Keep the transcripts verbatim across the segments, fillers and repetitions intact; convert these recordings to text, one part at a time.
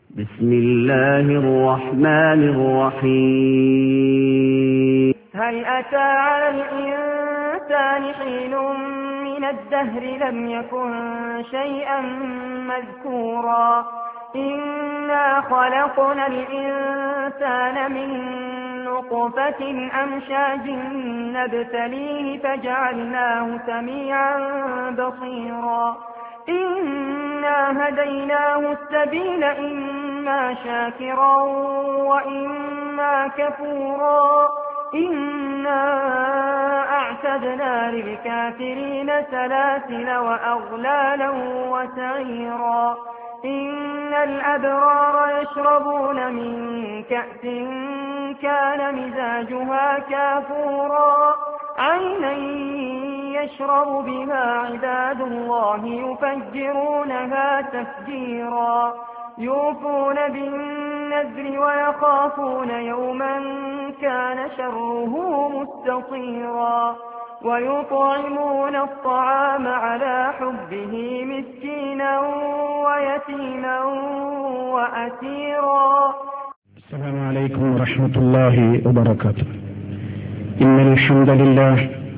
بسم الله الرحمن الرحيم هل أتى على الإنسان حين من الدهر لم يكن شيئا مذكورا إنا خلقنا الإنسان من نطفة أمشاج نبتليه فجعلناه سميعا بصيرا إنا هديناه السبيل إما شاكرا وإما كفورا إنا أعتدنا للكافرين سلاسل وأغلالا وسعيرا إن الأبرار يشربون من كأس كان مزاجها كافورا عينا يشرب بها عباد الله يفجرونها تفجيرا يوفون بالنذر ويخافون يوما كان شره مستطيرا ويطعمون الطعام على حبه مسكينا ويتيما وأسيرا. السلام عليكم ورحمة الله وبركاته. إن الحمد لله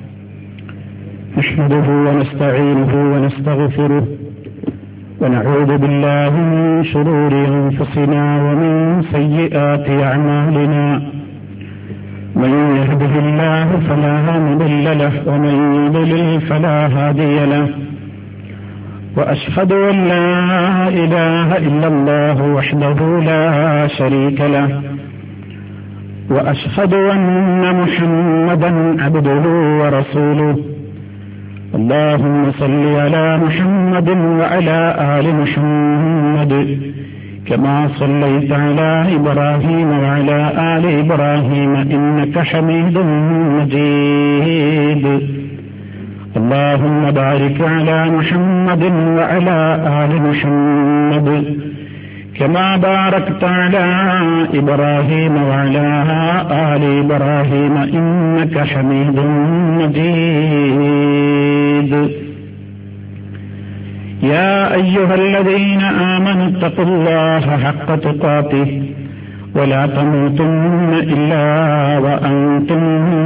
نحمده ونستعينه ونستغفره ونعوذ بالله من شرور أنفسنا ومن سيئات أعمالنا من يهده الله فلا مضل له ومن يضلل فلا هادي له وأشهد أن لا إله إلا الله وحده لا شريك له وأشهد أن محمدا عبده ورسوله اللهم صل على محمد وعلى آل محمد كما صليت على إبراهيم وعلى آل إبراهيم إنك حميد مجيد اللهم بارك على محمد وعلى آل محمد كما باركت على إبراهيم وعلى آل إبراهيم إنك حميد مجيد. يا أيها الذين آمنوا اتقوا الله حق تقاته ولا تموتن إلا وأنتم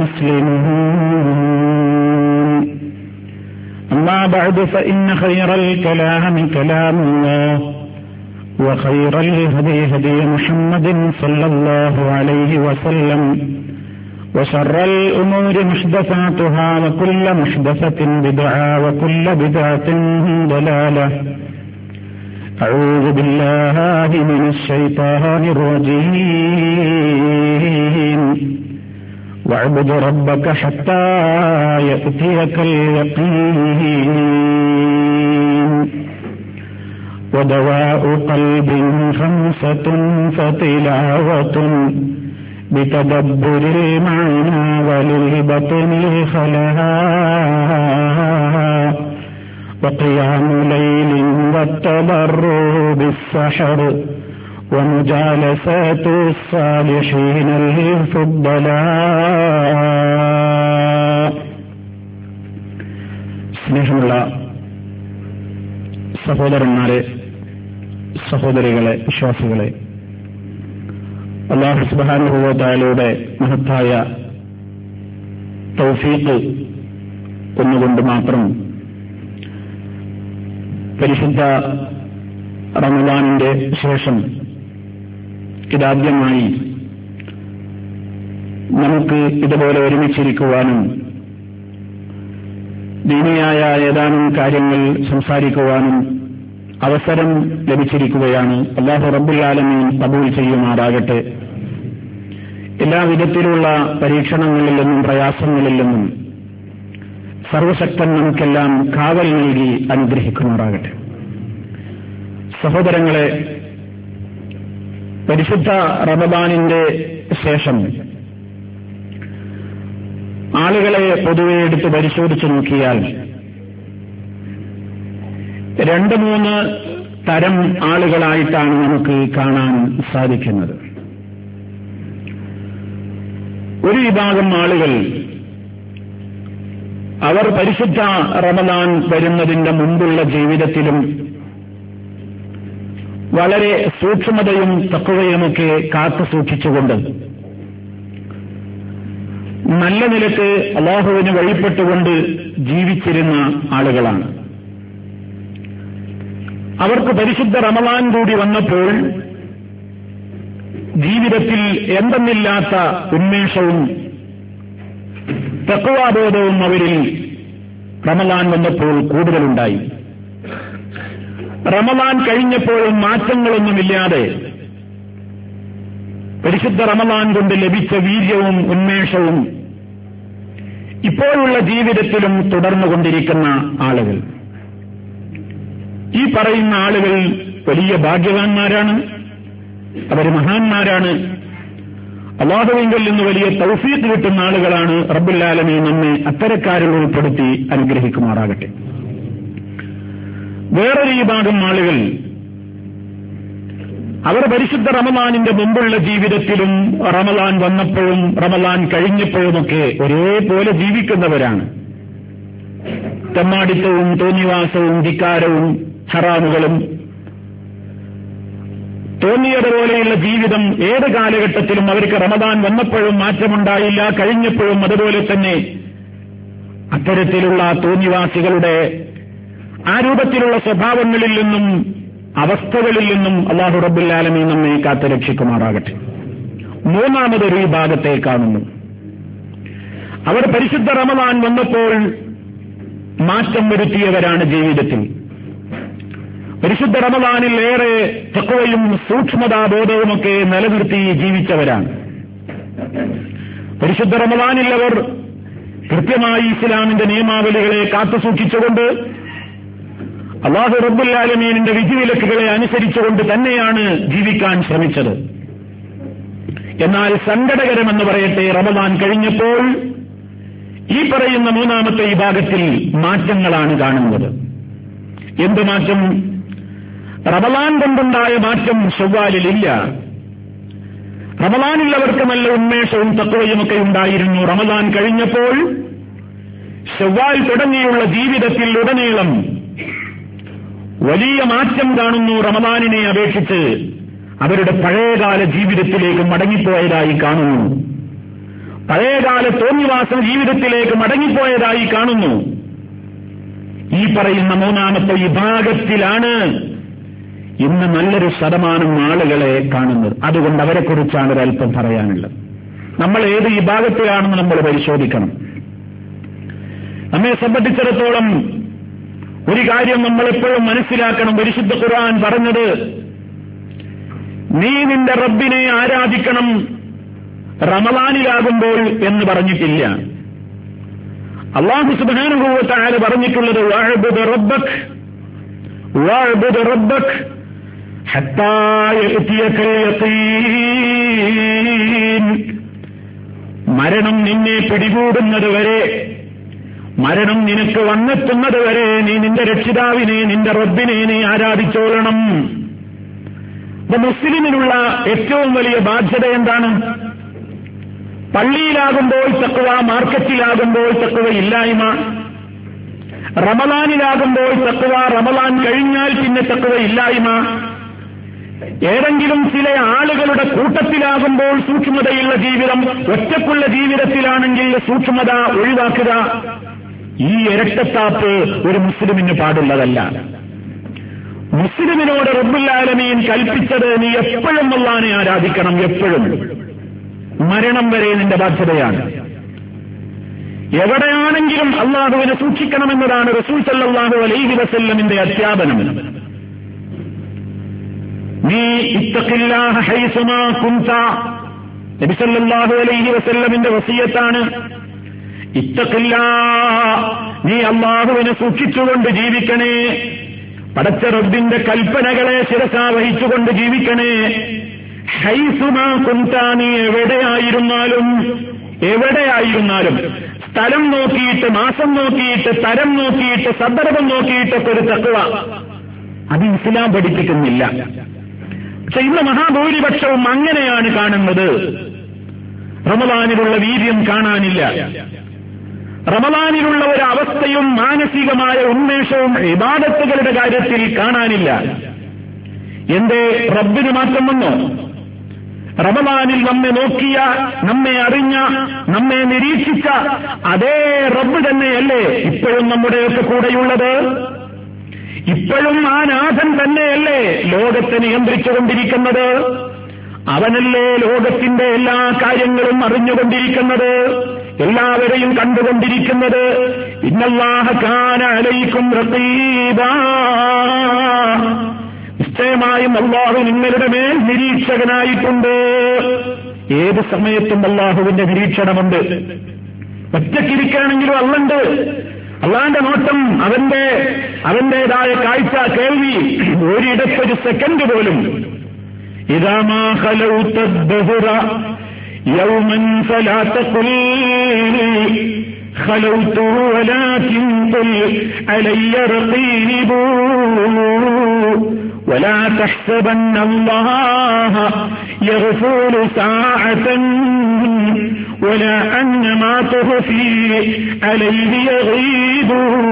مسلمون. أما بعد فإن خير الكلام كلام الله وخير الهدي هدي محمد صلى الله عليه وسلم وشر الأمور محدثاتها وكل محدثة بدعة وكل بدعة ضلالة. أعوذ بالله من الشيطان الرجيم. واعبد ربك حتى يأتيك اليقين. ودواء قلب خمسة فتلاوة بتدبر المعنى وللبطن الخلاء وقيام ليل والتضرع بالسحر ومجالسات الصالحين الفضلاء. സ്നേഹമുള്ള സഹോദരന്മാരെ, സഹോദരികളെ, വിശ്വാസികളെ, അല്ലാഹു സുബ്ഹാനഹു വ തആലയുടെ മഹത്തായ തൗഫീഖ് ഒന്നുകൊണ്ട് മാത്രം പരിശുദ്ധ റമദാനിന്റെ ശേഷം ഇതാദ്യമായി നമുക്ക് ഇതുപോലെ ഒരുമിച്ചിരിക്കുവാനും ദീനിയായ ഏതാനും കാര്യങ്ങൾ സംസാരിക്കുവാനും അവസരം ലഭിച്ചിരിക്കുകയാണ്. അല്ലാഹു റബ്ബുൽ ആലമീൻ കബൂൽ ചെയ്യുമാറാകട്ടെ. എല്ലാവിധത്തിലുള്ള പരീക്ഷണങ്ങളിൽ നിന്നും പ്രയാസങ്ങളിൽ നിന്നും സർവശക്തൻ നമുക്കെല്ലാം കാവൽ നൽകി അനുഗ്രഹിക്കുമാറാകട്ടെ. സഹോദരങ്ങളെ, പരിശുദ്ധ റമദാനിന്റെ ശേഷം ആളുകളെ പൊതുവെ എടുത്ത് പരിശോധിച്ചു നോക്കിയാൽ രണ്ട് മൂന്ന് തരം ആളുകളായിട്ടാണ് നമുക്ക് കാണാൻ സാധിക്കുന്നത്. ഒരു വിഭാഗം ആളുകൾ അവർ പരിശുദ്ധ റമദാൻ വരുന്നതിന്റെ മുമ്പുള്ള ജീവിതത്തിലും വളരെ സൂക്ഷ്മതയും തഖ്വയുമൊക്കെ കാത്തു സൂക്ഷിച്ചുകൊണ്ട് നല്ല നിലക്ക് അല്ലാഹുവിന് വഴിപ്പെട്ടുകൊണ്ട് ജീവിച്ചിരുന്ന ആളുകളാണ്. അവർക്ക് പരിശുദ്ധ റമളാൻ കൂടി വന്നപ്പോൾ ജീവിതത്തിൽ എന്തെന്നില്ലാത്ത ഉന്മേഷവും തഖ്വാബോധവും അവരിൽ റമളാൻ വന്നപ്പോൾ കൂടുതലുണ്ടായി. റമളാൻ കഴിഞ്ഞപ്പോഴും മാറ്റങ്ങളൊന്നുമില്ലാതെ പരിശുദ്ധ റമളാൻ കൊണ്ട് ലഭിച്ച വീര്യവും ഉന്മേഷവും ഇപ്പോഴുള്ള ജീവിതത്തിലും തുടർന്നുകൊണ്ടിരിക്കുന്ന ആളുകൾ, ഈ പറയുന്ന ആളുകൾ വലിയ ഭാഗ്യവാന്മാരാണ്, അവർ മഹാന്മാരാണ്. അല്ലാഹുവിങ്കൽ നിന്ന് വലിയ തൗഫീഖ് കിട്ടുന്ന ആളുകളാണ്. റബ്ബുൽ ആലമീൻ നമ്മെ അത്തരക്കാരിൽ ഉൾപ്പെടുത്തി അനുഗ്രഹിക്കുമാറാകട്ടെ. വേറൊരു വിഭാഗം ആളുകൾ അവർ പരിശുദ്ധ റമളാനിന്റെ മുമ്പുള്ള ജീവിതത്തിലും റമളാൻ വന്നപ്പോഴും റമളാൻ കഴിഞ്ഞപ്പോഴുമൊക്കെ ഒരേപോലെ ജീവിക്കുന്നവരാണ്. തെമ്മാടിത്തവും തോന്നിവാസവും ധിക്കാരവും ഹറാമുകളും തോന്നിയതുപോലെയുള്ള ജീവിതം ഏത് കാലഘട്ടത്തിലും അവർക്ക് റമളാൻ വന്നപ്പോഴും മാറ്റമുണ്ടായില്ല, കഴിഞ്ഞപ്പോഴും അതുപോലെ തന്നെ. അത്തരത്തിലുള്ള തോന്നിവാസികളുടെ ആ രൂപത്തിലുള്ള സ്വഭാവങ്ങളിൽ നിന്നും അവസ്ഥകളിൽ നിന്നും അല്ലാഹു റബ്ബുൽ ആലമീൻ നമ്മെ കാത്തുരക്ഷിക്കുമാറാകട്ടെ. മൂന്നാമതൊരു വിഭാഗത്തെ കാണുന്നു. അവർ പരിശുദ്ധ റമളാൻ വന്നപ്പോൾ മാറ്റം വരുത്തിയവരാണ് ജീവിതത്തിൽ. പരിശുദ്ധ റമളാനിൽ ഏറെ തഖ്വയും സൂക്ഷ്മതാബോധവുമൊക്കെ നിലനിർത്തി ജീവിച്ചവരാണ്. പരിശുദ്ധ റമളാനിൽ അവർ കൃത്യമായി ഇസ്ലാമിന്റെ നിയമാവലികളെ കാത്തുസൂക്ഷിച്ചുകൊണ്ട് അല്ലാഹു റബ്ബുൽ ആലമീനിന്റെ വിധിവിലക്കുകളെ അനുസരിച്ചുകൊണ്ട് തന്നെയാണ് ജീവിക്കാൻ ശ്രമിച്ചത്. എന്നാൽ സങ്കടകരമെന്ന് പറയട്ടെ, റമളാൻ കഴിഞ്ഞപ്പോൾ ഈ പറയുന്ന മൂന്നാമത്തെ വിഭാഗത്തിൽ മാറ്റങ്ങളാണ് കാണുന്നത്. എന്ത് മാറ്റം? റമളാൻ കൊണ്ടുണ്ടായ മാറ്റം ശവ്വാലിലില്ല. റമളാനിൽ അവർക്ക് നല്ല ഉന്മേഷവും തഖ്വയുമൊക്കെ ഉണ്ടായിരുന്നു. റമളാൻ കഴിഞ്ഞപ്പോൾ ശവ്വാൽ തുടങ്ങിയുള്ള ജീവിതത്തിൽ ഉടനീളം വലിയ മാറ്റം കാണുന്നു. റമളാനിനെ അപേക്ഷിച്ച് അവരുടെ പഴയകാല ജീവിതത്തിലേക്ക് മടങ്ങിപ്പോയതായി കാണുന്നു. പഴയകാല തോന്നിവാസം ജീവിതത്തിലേക്ക് മടങ്ങിപ്പോയതായി കാണുന്നു. ഈ പറയുന്ന മൂന്നാമത്തെ വിഭാഗത്തിലാണ് ഇന്ന് നല്ലൊരു ശതമാനം ആളുകളെ കാണുന്നത്. അതുകൊണ്ട് അവരെക്കുറിച്ചാണ് ഒരല്പം പറയാനുള്ളത്. നമ്മൾ ഏത് വിഭാഗത്തിലാണെന്ന് നമ്മൾ പരിശോധിക്കണം. നമ്മെ സംബന്ധിച്ചിടത്തോളം ഒരു കാര്യം നമ്മൾ എപ്പോഴും മനസ്സിലാക്കണം. പരിശുദ്ധ ഖുർആൻ പറഞ്ഞത് നീ നിന്റെ റബ്ബിനെ ആരാധിക്കണം റമളാനിലാകുമ്പോൾ എന്ന് പറഞ്ഞിട്ടില്ല. അല്ലാഹു സുബ്ഹാനഹു വ തആല പറഞ്ഞിട്ടുള്ളത് വഅബ്ദു റബ്ബക വഅബ്ദു റബ്ബക ഹത്താ യഅതിയകൽ യഖീൻ. മരണം നിന്നെ പിടികൂടുന്നതുവരെ, മരണം നിനക്ക് വന്നെത്തുന്നതുവരെ നീ നിന്റെ രക്ഷിതാവിനെ, നിന്റെ റബ്ബിനെ നീ ആരാധിച്ചോളണം. അപ്പൊ മുസ്ലിമിനുള്ള ഏറ്റവും വലിയ ബാധ്യത എന്താണ്? പള്ളിയിലാകുമ്പോൾ തഖ്വ, മാർക്കറ്റിലാകുമ്പോൾ തഖ്വ ഇല്ലായ്മ, റമളാനിലാകുമ്പോൾ തഖ്വ, റമളാൻ കഴിഞ്ഞാൽ പിന്നെ തഖ്വ ഇല്ലായ്മ, ഏതെങ്കിലും ചില ആളുകളുടെ കൂട്ടത്തിലാകുമ്പോൾ സൂക്ഷ്മതയുള്ള ജീവിതം, ഒറ്റക്കുള്ള ജീവിതത്തിലാണെങ്കിൽ സൂക്ഷ്മത ഒഴിവാക്കുക. ഈ ഇരട്ടത്താപ്പ് ഒരു മുസ്ലിമിന് പാടുള്ളതല്ല. മുസ്ലിമിനോട് റബ്ബുൽ ആലമീൻ കൽപ്പിച്ചത് നീ എപ്പോഴും അല്ലാഹുവിനെ ആരാധിക്കണം. എപ്പോഴും, മരണം വരെ നിന്റെ ബാധ്യതയാണ്. എവിടെയാണെങ്കിലും അല്ലാഹുവിനെ സൂക്ഷിക്കണമെന്നതാണ് റസൂൽ സല്ലല്ലാഹു അലൈഹി വസല്ലമിന്റെ അധ്യാപനം. നീ ഇത്തഖില്ലാഹ ഹൈസുമാ കുൻത, നബി സല്ലല്ലാഹു അലൈഹി വസല്ലമിന്റെ വസിയത്താണ്. ഇത്തഖില്ലാഹ്, നീ അല്ലാഹുവിനെ സൂക്ഷിച്ചുകൊണ്ട് ജീവിക്കണേ. പടച്ച റബ്ബിന്റെ കൽപ്പനകളെ ശിരസാ വഹിച്ചുകൊണ്ട് ജീവിക്കണേ. ഹൈസുമാ കുൻത, നീ എവിടെയായിരുന്നാലും, എവിടെയായിരുന്നാലും സ്ഥലം നോക്കിയിട്ട്, മാസം നോക്കിയിട്ട്, തരം നോക്കിയിട്ട്, സന്ദർഭം നോക്കിയിട്ടൊക്കെ ഒരു തഖ്വ അത് ഇസ്ലാം പഠിപ്പിക്കുന്നില്ല. പക്ഷെ ഇന്ന് മഹാഭൂരിപക്ഷവും അങ്ങനെയാണ് കാണുന്നത്. റമളാനിലുള്ള വീര്യം കാണാനില്ല. റമളാനിലുള്ള ഒരു അവസ്ഥയും മാനസികമായ ഉന്മേഷവും ഇബാദത്തുകളുടെ കാര്യത്തിൽ കാണാനില്ല. എന്തേ റബ്ബിന് മാറ്റം വന്നോ? റമദാനിൽ നമ്മെ നോക്കിയ, നമ്മെ അറിഞ്ഞ, നമ്മെ നിരീക്ഷിച്ച അതേ റബ്ബ് തന്നെയല്ലേ ഇപ്പോഴും നമ്മുടെയൊക്കെ കൂടെയുള്ളത്? ഇപ്പോഴും ആ നാഥൻ തന്നെയല്ലേ ലോകത്തെ നിയന്ത്രിച്ചുകൊണ്ടിരിക്കുന്നത്? അവനല്ലേ ലോകത്തിന്റെ എല്ലാ കാര്യങ്ങളും അറിഞ്ഞുകൊണ്ടിരിക്കുന്നത്, എല്ലാവരെയും കണ്ടുകൊണ്ടിരിക്കുന്നത്? ഇന്നല്ലാഹ കാന അലൈക്കും റഖീബാ, നിശ്ചയമായും അല്ലാഹു നിങ്ങളുടെ മേൽ നിരീക്ഷകനായിട്ടുണ്ട്. ഏത് സമയത്തും അല്ലാഹുവിന്റെ നിരീക്ഷണമുണ്ട്. ഒറ്റയ്ക്കിരിക്കുകയാണെങ്കിലും അള്ളണ്ട്. അള്ളാന്റെ നോട്ടം, അവന്റെ അവന്റേതായ കാഴ്ച, കേൾവി ഒരിടത്തൊരു സെക്കൻഡ് പോലും. ഇദാ മാ ഖലൗത ദഹ്റ യൗമൻ ഫലാ തഖുൽ ഖലൗതു വലാകിൻ ഖുൽ അലയ്യ റഖീബു ولا تحسبن الله يغفل ساعة ولا أن ما تخفي عليه يغيب.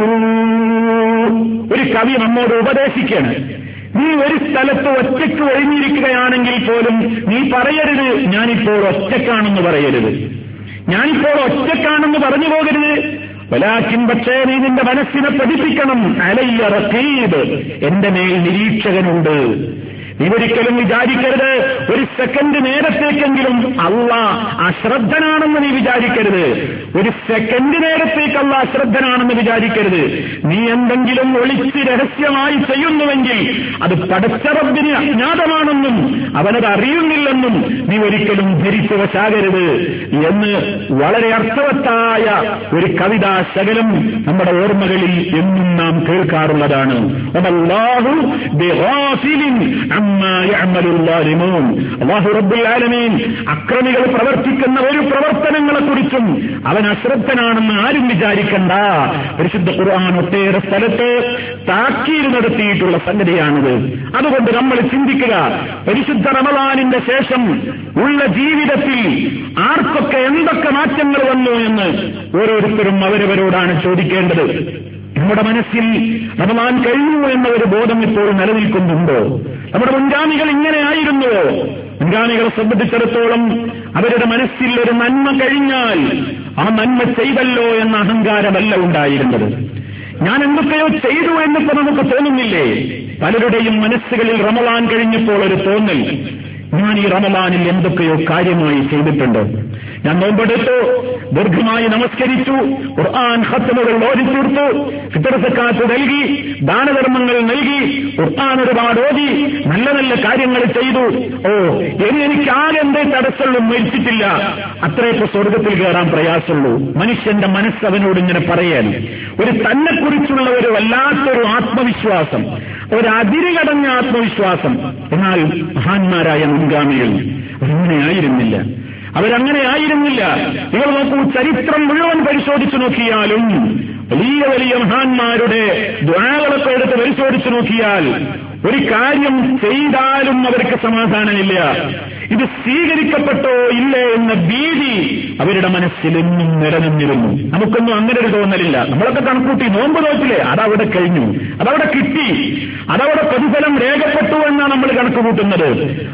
ഒരു കവി നമ്മോട് ഉപദേശിക്കാണ്, നീ ഒരു സ്ഥലത്ത് ഒറ്റയ്ക്ക് ഒഴിഞ്ഞിരിക്കുകയാണെങ്കിൽ പോലും നീ പറയരുത് ഞാനിപ്പോൾ ഒറ്റക്കാണെന്ന് പറയരുത്, ഞാനിപ്പോൾ ഒറ്റക്കാണെന്ന് പറഞ്ഞു പോകരുത്. വലാകിൻ, പക്ഷേ നീ നിന്റെ മനസ്സിനെ പഠിപ്പിക്കണം, അലയ്യ റഖീബ്, എന്റെ മേൽ നിരീക്ഷകനുണ്ട്. നീ ഒരിക്കലും വിചാരിക്കരുത് ഒരു സെക്കൻഡ് നേരത്തേക്കെങ്കിലും അള്ളാഹ് അശ്രദ്ധനാണെന്ന് നീ വിചാരിക്കരുത്. ഒരു സെക്കൻഡ് നേരത്തേക്ക് അള്ളാഹ് അശ്രദ്ധനാണെന്ന് വിചാരിക്കരുത്. നീ എന്തെങ്കിലും ഒളിച്ച് രഹസ്യമായി ചെയ്യുന്നുവെങ്കിൽ അത് പടച്ച റബ്ബിന് അജ്ഞാതമാണെന്നും അവനത് അറിയുന്നില്ലെന്നും നീ ഒരിക്കലും ധരിച്ചു വശാകരുത് എന്ന് വളരെ അർത്ഥവത്തായ ഒരു കവിതാ ശകലം നമ്മുടെ ഓർമ്മകളിൽ എന്നും നാം കേൾക്കാറുള്ളതാണ്. വല്ലാഹു ബിഗാഫിലിൻ അമ്മാ യഅമലുൽ ളാലിമൂൻ. അല്ലാഹു റബ്ബുൽ ആലമീൻ അക്രമികൾ പ്രവർത്തിക്കുന്ന ഒരു പ്രവർത്തനങ്ങളെക്കുറിച്ചും അവൻ അശ്രദ്ധനാണെന്ന് ആരും വിചാരിക്കണ്ട. പരിശുദ്ധ ഖുർആൻ ഒട്ടേറെ സ്ഥലത്ത് താക്കീത് നടത്തിയിട്ടുള്ള സംഗതിയാണിത്. അതുകൊണ്ട് നമ്മൾ ചിന്തിക്കുക, പരിശുദ്ധ റമളാനിന്റെ ശേഷം ഉള്ള ജീവിതത്തിൽ ആർക്കൊക്കെ എന്തൊക്കെ മാറ്റങ്ങൾ വന്നു എന്ന് ഓരോരുത്തരും അവരവരോടാണ് ചോദിക്കേണ്ടത്. നമ്മുടെ മനസ്സിൽ റമളാൻ കഴിഞ്ഞു എന്ന ഒരു ബോധം ഇപ്പോൾ നിലനിൽക്കുന്നുണ്ടോ? നമ്മുടെ മുൻഗാമികൾ ഇങ്ങനെയായിരുന്നുവോ? മുൻഗാമികളെ സംബന്ധിച്ചിടത്തോളം അവരുടെ മനസ്സിൽ ഒരു നന്മ കഴിഞ്ഞാൽ ആ നന്മ ചെയ്തല്ലോ എന്ന അഹങ്കാരമല്ല ഉണ്ടായിരുന്നത്. ഞാൻ എന്തൊക്കെയോ ചെയ്തു എന്നിപ്പോ നമുക്ക് തോന്നുന്നില്ലേ? പലരുടെയും മനസ്സുകളിൽ റമളാൻ കഴിഞ്ഞപ്പോൾ ഒരു തോന്നൽ, ഞാൻ ഈ റമളാനിൽ എന്തൊക്കെയോ കാര്യമായി ചെയ്തിട്ടുണ്ട്. ഞാൻ നോമ്പെടുത്തു, ദീർഘമായി നമസ്കരിച്ചു, ഖുർആൻ ഖത്മുകൾ ഓതിത്തീർത്തു, ഫിത്ർ സക്കാത്ത് നൽകി, ദാനധർമ്മങ്ങൾ നൽകി, ഖുർആൻ ഒരുപാട് ഓതി, നല്ല നല്ല കാര്യങ്ങൾ ചെയ്തു. ഓ, ഇനി എനിക്ക് ആകെ എന്തേ തടസ്സമുള്ളൂ, മരിച്ചിട്ടില്ല, അത്രയൊക്കെ സ്വർഗത്തിൽ കയറാൻ പ്രയാസമുള്ളൂ. മനുഷ്യന്റെ മനസ്സ് അവനോട് ഇങ്ങനെ പറയാൻ ഒരു തന്നെക്കുറിച്ചുള്ള ഒരു വല്ലാത്തൊരു ആത്മവിശ്വാസം, ഒരു അതിരുകടഞ്ഞ ആത്മവിശ്വാസം. എന്നാൽ മഹാന്മാരായ മുൻഗാമികൾ അവരങ്ങനെയായിരുന്നില്ല, അവരങ്ങനെയായിരുന്നില്ല. നിങ്ങൾ നോക്കൂ, ചരിത്രം മുഴുവൻ പരിശോധിച്ചു നോക്കിയാലും, വലിയ വലിയ മഹാന്മാരുടെ ദുആകളൊക്കെ എടുത്ത് പരിശോധിച്ചു നോക്കിയാൽ ഒരു കാര്യം ചെയ്താലും അവർക്ക് സമാധാനമില്ല. ഇത് സ്വീകരിക്കപ്പെട്ടോ ഇല്ലേ എന്ന ഭീതി അവരുടെ മനസ്സിൽ എന്നും നിലനിന്നിരുന്നു. നമുക്കൊന്നും അങ്ങനെ ഒരു തോന്നലില്ല. നമ്മളൊക്കെ കണക്കൂട്ടി, നോമ്പ് നോക്കില്ലേ, അതവിടെ കഴിഞ്ഞു, അതവിടെ കിട്ടി, അതവിടെ പ്രതിഫലം രേഖപ്പെട്ടു എന്നാണ് നമ്മൾ കണക്ക് കൂട്ടുന്നത്.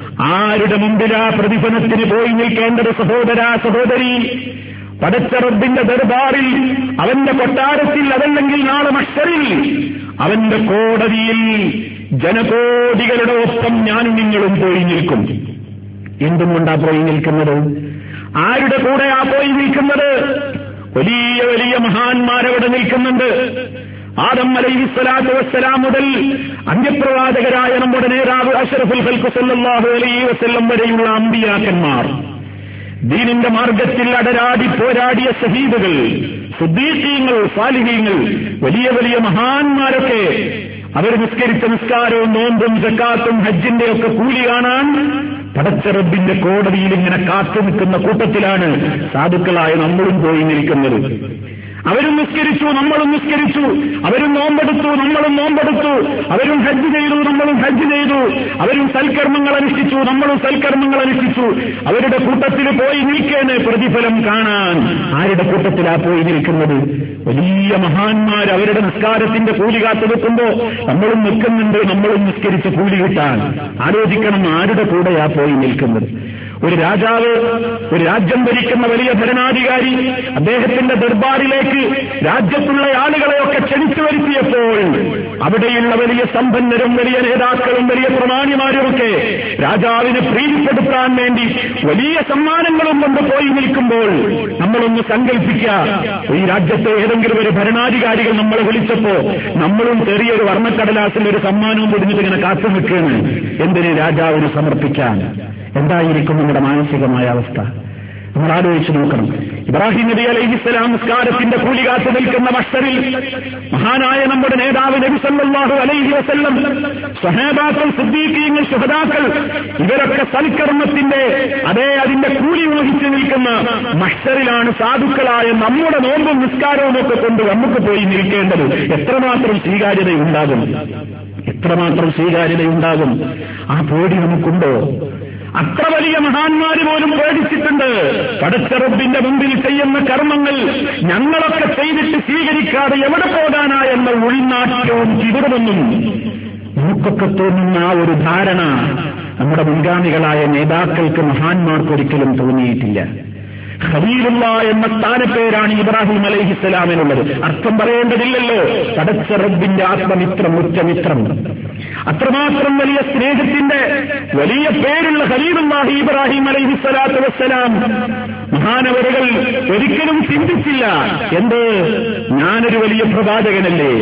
ആരുടെ മുമ്പിലാ പ്രതിഫലത്തിന് പോയി നിൽക്കേണ്ടത് സഹോദരാ സഹോദരി? പടച്ച റബ്ബിന്റെ ദർബാറിൽ, അവന്റെ കൊട്ടാരത്തിൽ, അതല്ലെങ്കിൽ നാളെ മഹ്ശറിൽ, അവന്റെ കോടതിയിൽ ജനകോടികളുടെ ഒപ്പം ഞാനും നിങ്ങളും പോയി നിൽക്കും. എന്തുകൊണ്ടാ പോയി നിൽക്കുന്നത്? ആരുടെ കൂടെയാ പോയി നിൽക്കുന്നത്? വലിയ വലിയ മഹാന്മാരവിടെ നിൽക്കുന്നുണ്ട്. ആദം അലൈഹിസ്സലാത്തു വസ്സലാം മുതൽ അന്ത്യപ്രവാചകരായ നമ്മുടെ നേതാവ് അഷ്റഫുൽ ഖൽഖ് സല്ലല്ലാഹു അലൈഹി വസല്ലം വരെയുള്ള അമ്പിയാക്കന്മാർ, ദീനിന്റെ മാർഗത്തിൽ അടരാടി പോരാടിയ ശഹീദുകൾ, സിദ്ദീഖീങ്ങൾ, സാലിഹീങ്ങൾ, വലിയ വലിയ മഹാന്മാരൊക്കെ അവർ നിസ്കരിച്ച നിസ്കാരവും നോമ്പും സക്കാത്തും ഹജ്ജിന്റെ ഒക്കെ കൂലി കാണാൻ പടച്ച റബ്ബിന്റെ കോടതിയിൽ ഇങ്ങനെ കാത്തു നിൽക്കുന്ന കൂട്ടത്തിലാണ് സാധുക്കളായ നമ്മളും പോയി നിൽക്കുന്നത്. അവരും നിസ്കരിച്ചു, നമ്മളും നിസ്കരിച്ചു, അവരും നോമ്പെടുത്തു, നമ്മളും നോമ്പെടുത്തു, അവരും ഹജ്ജ് ചെയ്തു, നമ്മളും ഹജ്ജ് ചെയ്തു, അവരും സൽക്കർമ്മങ്ങൾ അനുഷ്ഠിച്ചു, നമ്മളും സൽക്കർമ്മങ്ങൾ അനുഷ്ഠിച്ചു. അവരുടെ കൂട്ടത്തിൽ പോയി നിൽക്കേണ്ട പ്രതിഫലം കാണാൻ ആരുടെ കൂട്ടത്തിലാ പോയി നിൽക്കുന്നത്? വലിയ മഹാന്മാർ അവരുടെ നിസ്കാരത്തിന്റെ കൂലി കാത്തു നിൽക്കുമ്പോ നമ്മളും നിൽക്കുന്നുണ്ട്, നമ്മളും നിസ്കരിച്ച് കൂലി കിട്ടാൻ. ആലോചിക്കണം ആരുടെ കൂടെയാ പോയി നിൽക്കുന്നത്. ഒരു രാജാവ്, ഒരു രാജ്യം ഭരിക്കുന്ന വലിയ ഭരണാധികാരി അദ്ദേഹത്തിന്റെ ദർബാറിലേക്ക് രാജ്യത്തുള്ള ആളുകളെയൊക്കെ ക്ഷണിച്ചു വരുത്തിയപ്പോൾ അവിടെയുള്ള വലിയ സമ്പന്നരും വലിയ നേതാക്കളും വലിയ പ്രമാണിമാരുമൊക്കെ രാജാവിനെ പ്രീതിപ്പെടുത്താൻ വേണ്ടി വലിയ സമ്മാനങ്ങളും കൊണ്ട് പോയി നിൽക്കുമ്പോൾ നമ്മളൊന്ന് സങ്കല്പിക്കുക, ഈ രാജ്യത്തെ ഏതെങ്കിലും ഒരു ഭരണാധികാരികൾ നമ്മളെ വിളിച്ചപ്പോ നമ്മളും ചെറിയൊരു വർണ്ണക്കടലാസിൽ ഒരു സമ്മാനവും പൊടിഞ്ഞിട്ട് ഇങ്ങനെ കാത്തു നിൽക്കുകയാണ്. എന്തിന്? രാജാവിന് സമർപ്പിക്കാൻ. എന്തായിരിക്കും നമ്മുടെ മാനസികമായ അവസ്ഥ? നമ്മൾ ആലോചിച്ച് നോക്കണം. ഇബ്രാഹിം നബി അലൈഹിസ്സലാം നിസ്കാരത്തിന്റെ കൂലി കാത്തു നിൽക്കുന്ന മഹ്ശറിൽ മഹാനായ നമ്മുടെ നേതാവ് നബി സല്ലല്ലാഹു അലൈഹി വസല്ലം, സ്വഹാബാക്കൾ, സിദ്ദീഖീങ്ങൾ, ശുഹദാക്കൾ ഇവരൊക്കെ സൽക്കർമ്മത്തിന്റെ അതേ അതിന്റെ കൂലി വഹിച്ചു നിൽക്കുന്ന മഹ്ശറിലാണ് സാധുക്കളായ നമ്മുടെ നോമ്പും നിസ്കാരവും ഒക്കെ കൊണ്ട് നമുക്ക് പോയി നിൽക്കേണ്ടത്. എത്രമാത്രം സ്വീകാര്യതയുണ്ടാകും, എത്രമാത്രം സ്വീകാര്യതയുണ്ടാകും? ആ പേടി നമുക്കുണ്ടോ? അത്ര വലിയ മഹാന്മാര് പോലും പേടിച്ചിട്ടുണ്ട്. പടച്ച റബ്ബിന്റെ മുമ്പിൽ ചെയ്യുന്ന കർമ്മങ്ങൾ ഞങ്ങളൊക്കെ ചെയ്തിട്ട് സ്വീകരിക്കാതെ എവിടെ പോകാനാ എന്ന ഉൾനാറ്റവും ചിതറുമെന്നും നമുക്കൊക്കെ തോന്നുന്ന ആ ഒരു ധാരണ നമ്മുടെ മുൻഗാമികളായ നേതാക്കൾക്ക്, മഹാന്മാർക്കൊരിക്കലും തോന്നിയിട്ടില്ല. ഖലീലുള്ള എന്ന സ്ഥാനപ്പേരാണ് ഇബ്രാഹിം അലൈഹിസ്സലാമിനുള്ളത്. അർത്ഥം പറയേണ്ടതില്ലല്ലോ. പടച്ച റബ്ബിന്റെ ആത്മമിത്രം, ഉച്ചമിത്രം. അത്രമാത്രം വലിയ സ്നേഹത്തിന്റെ വലിയ പേരുള്ള ഖലീലുല്ലാഹി ഇബ്രാഹിം അലൈഹിസ്സലാത്തു വസ്സലാം മഹാനവറുകൾ ഒരിക്കലും ചിന്തിച്ചില്ല, എന്ത്, ഞാനൊരു വലിയ പ്രവാചകനല്ലേ,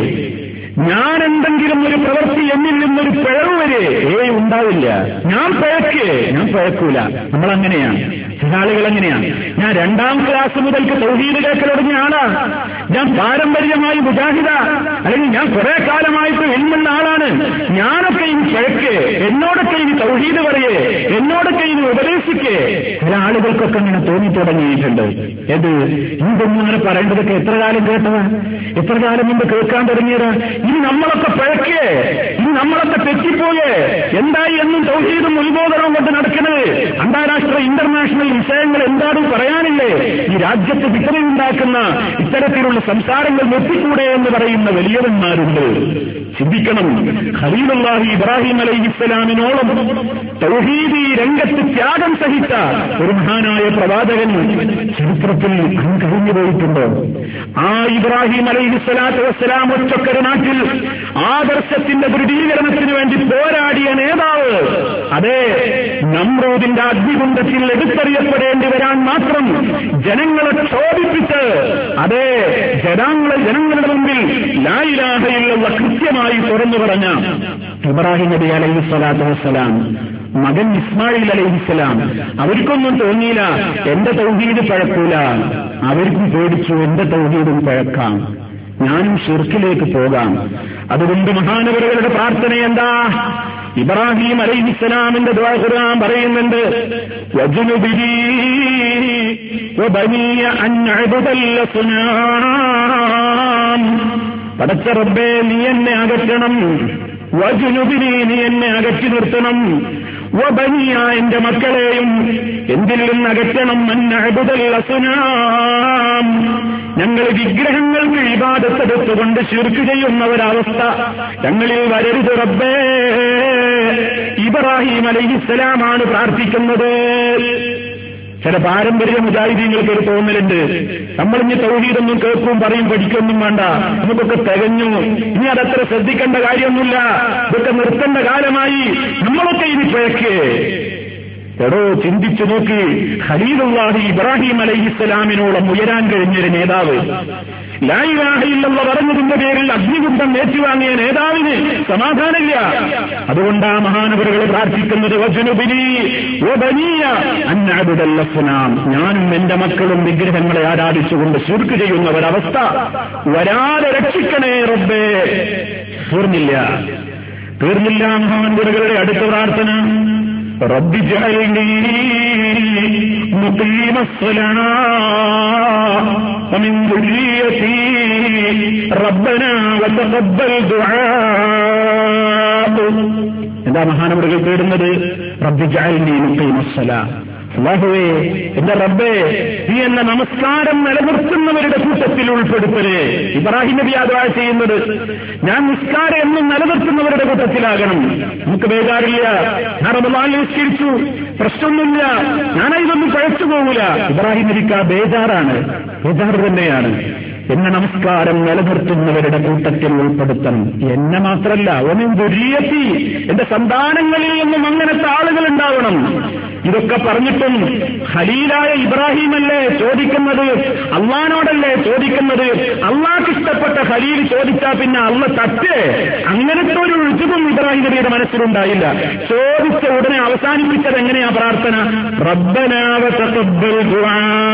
ഞാൻ എന്തെങ്കിലും ഒരു പ്രവൃത്തി എന്നിൽ നിന്നൊരു പിഴവ് വരെ ഏ ഉണ്ടാവില്ല, ഞാൻ പിഴക്ക്, ഞാൻ പിഴക്കൂല. നമ്മളങ്ങനെയാണ്. ചില ആളുകൾ എങ്ങനെയാണ്? ഞാൻ രണ്ടാം ക്ലാസ് മുതൽക്ക് തൗഹീദ് കേൾക്കൽ തുടങ്ങിയ ആളാണ്, ഞാൻ പാരമ്പര്യമായി മുജാഹിദ, അല്ലെങ്കിൽ ഞാൻ കുറെ കാലമായിട്ട് ഇൽമുള്ള ആളാണ്, ഞാനൊക്കെ ഇനി പിഴക്ക്, എന്നോടൊക്കെ ഇനി തൗഹീദ് പറയേ, എന്നോടൊക്കെ ഇനി ഉപദേശിക്കേ. ചില ആളുകൾക്കൊക്കെ അങ്ങനെ തോന്നി തുടങ്ങിയിട്ടുണ്ട്. ഏത് ഇതൊന്നും അങ്ങനെ പറയേണ്ടതൊക്കെ എത്ര കാലം കേട്ടതാ, എത്ര കാലം മുമ്പ് കേൾക്കാൻ തുടങ്ങിയതാ. ഇനി നമ്മളൊക്കെ പിഴക്കേ, ഇനി നമ്മളൊക്കെ തെറ്റിപ്പോയേ, എന്തായി എന്നും തൗഹീദും ഉത്ബോധനവും കൊണ്ട് നടക്കുന്നത്. അന്താരാഷ്ട്ര ഇന്റർനാഷണൽ വിഷയങ്ങൾ എന്താണെന്ന് പറയാനില്ലേ? ഈ രാജ്യത്ത് വിപണിയുണ്ടാക്കുന്ന ഇത്തരത്തിലുള്ള സംസാരങ്ങൾ നിർത്തിക്കൂടെ എന്ന് പറയുന്ന വലിയവന്മാരുണ്ട്. ചിന്തിക്കണം. ഖലീലുല്ലാഹി ഇബ്രാഹിം അലൈഹിസ്സലാമിനോളം തൗഹീദി രംഗത്ത് ത്യാഗം സഹിച്ച ഒരു മഹാനായ പ്രവാചകൻ ചരിത്രത്തിൽ കഴിഞ്ഞു പോയിട്ടുണ്ടോ? ആ ഇബ്രാഹിം അലൈഹിസ്സലാത്തു വസ്സലാം ഒറ്റക്കൊരു നാട്ടിൽ ആദർശത്തിന്റെ ദൃഢീകരണത്തിന് വേണ്ടി പോരാടിയ നേതാവ്, അതേ നമ്രൂദിന്റെ അഗ്നികുണ്ഡത്തിൽ എടുത്തറിയപ്പെടേണ്ടി വരാൻ മാത്രം ജനങ്ങളെ ക്ഷോഭിപ്പിച്ച്, അതേ ജനങ്ങളെ ജനങ്ങളുടെ മുമ്പിൽ ലാ ഇലാഹ ഇല്ലല്ലാഹ് കൃത്യമായി തുറന്നു പറഞ്ഞ ഇബ്രാഹിം നബി അലൈഹിസ്സലാത്തു വസ്സലാം മകൻ ഇസ്മായിൽ അലൈഹിസ്സലാം, അവർക്കൊന്നും തോന്നിയില്ല എന്റെ തൗഹീദ് പഴക്കൂല. അവർക്കും പേടിച്ചു എന്റെ തൗഹീദും പഴക്കാം, ഞാനും ശിർക്കിലേക്ക് പോകാം. അതുകൊണ്ട് മഹാനവറുകളുടെ പ്രാർത്ഥന എന്താ? ഇബ്രാഹിം അലൈഹിസ്സലാമിന്റെ ദുആ ഖുർആൻ പറയുന്നുണ്ട്, വജ്നുബിനി വബനിയ അൻ അഅ്ബുദൽ അസ്നാം. പടച്ച റബ്ബേ, നീ എന്നെ അകറ്റണം, വജ്നുബിനി, നീ എന്നെ അകറ്റി നിർത്തണം, വബനിയ, എന്റെ മക്കളെയും എന്തിൽ നിന്ന് അകറ്റണം, അൻ അഅ്ബുദൽ അസ്നാം, ഞങ്ങൾ വിഗ്രഹങ്ങൾക്ക് ഇബാദത്തെടുത്തുകൊണ്ട് ശിർക്ക് ചെയ്യുന്ന ഒരവസ്ഥ ഞങ്ങളിൽ വരരുത് റബ്ബേ. ഇബ്രാഹിം അലൈഹിസ്സലാമാണ് പ്രാർത്ഥിക്കുന്നത്. ചില പാരമ്പര്യ മുജാഹിദീങ്ങൾക്ക് ഒരു തോന്നലുണ്ട്, നമ്മളിഞ്ഞ് തൗഹീദൊന്നും കേൾക്കും പറയും പഠിക്കൊന്നും വേണ്ട, നമുക്കൊക്കെ തികഞ്ഞു, ഇനി അതത്ര ശ്രദ്ധിക്കേണ്ട കാര്യമൊന്നുമില്ല, ഇതൊക്കെ നിർത്തേണ്ട കാലമായി, നമ്മളൊക്കെ ഇനി പിഴക്ക്. എടോ, ചിന്തിച്ചു നോക്കി. ഖലീലുല്ലാഹി ഇബ്രാഹിം അലൈഹിസ്സലാമിനോളം ഉയരാൻ കഴിഞ്ഞൊരു നേതാവ്, ലാ ഇലാഹ ഇല്ലല്ലാഹ് പറഞ്ഞതിന്റെ പേരിൽ അഗ്നികുണ്ഡം ഏറ്റുവാങ്ങിയ നേതാവിന് സമാധാനമില്ല. അതുകൊണ്ടാ മഹാനവറുകൾ പ്രാർത്ഥിക്കുന്നത്, വജ്നുബിനി വബനിയ അൻ അഅ്ബുദൽ അസ്നാം, ഞാനും എന്റെ മക്കളും വിഗ്രഹങ്ങളെ ആരാധിച്ചുകൊണ്ട് ശിർക്ക് ചെയ്യുന്ന ഒരവസ്ഥ വരാതെ രക്ഷിക്കണേ റബ്ബേ. തീർന്നില്ല, തീർന്നില്ല മഹാനവറുകളുടെ അടുത്ത പ്രാർത്ഥന, റബ്ബി ജഅൽനി മുഖീമസ്സലാഹ് വമിൻ ദുർരിയതി റബ്ബനാ വതഖബ്ബൽ ദുആ. എന്താ മഹാനവറുകൾ തേടുന്നത്? റബ്ബി ജഅൽനി മുഖീമസ്സലാഹ്, അല്ലാഹുവേ, എന്റെ റബ്ബേ, നീ എന്ന നമസ്കാരം നിലനിർത്തുന്നവരുടെ കൂട്ടത്തിൽ ഉൾപ്പെടുത്തലേ. ഇബ്രാഹിം നബി ദുആ ചെയ്യുന്നത് ഞാൻ നിസ്കാരം എന്നും നിലനിർത്തുന്നവരുടെ കൂട്ടത്തിലാകണം. നമുക്ക് ബേജാറില്ല, ഞാൻ റമളാനിൽ നിസ്കരിച്ചു, പ്രശ്നമൊന്നുമില്ല, ഞാനതൊന്നും പഴച്ചു പോകൂല. ഇബ്രാഹിം നബിക്ക് ആ ബേജാറാണ്, ബേജാറ് തന്നെയാണ്. എന്നെ നമസ്കാരം നിലനിർത്തുന്നവരുടെ കൂട്ടത്തിൽ ഉൾപ്പെടുത്തണം. എന്നെ മാത്രമല്ല, ഒന്നും ദുരിയത്തി, എന്റെ സന്താനങ്ങളിൽ നിന്നും അങ്ങനത്തെ ആളുകൾ ഉണ്ടാവണം. ഇതൊക്കെ പറഞ്ഞിട്ടും ഖലീലായ ഇബ്രാഹിമല്ലേ ചോദിക്കുന്നത്, അള്ളാനോടല്ലേ ചോദിക്കുന്നത്. അള്ളാഹ്ക്ക് ഇഷ്ടപ്പെട്ട ഖലീൽ ചോദിച്ചാൽ പിന്നെ അള്ള തട്ട്. അങ്ങനത്തെ ഒരു ഉഴുതും ഇബ്രാഹിം നബിയുടെ മനസ്സിലുണ്ടായില്ല. ചോദിച്ച ഉടനെ അവസാനിപ്പിച്ചത് എങ്ങനെയാ പ്രാർത്ഥന? റബ്ബനാ വതഖബ്ബൽ ദുആ,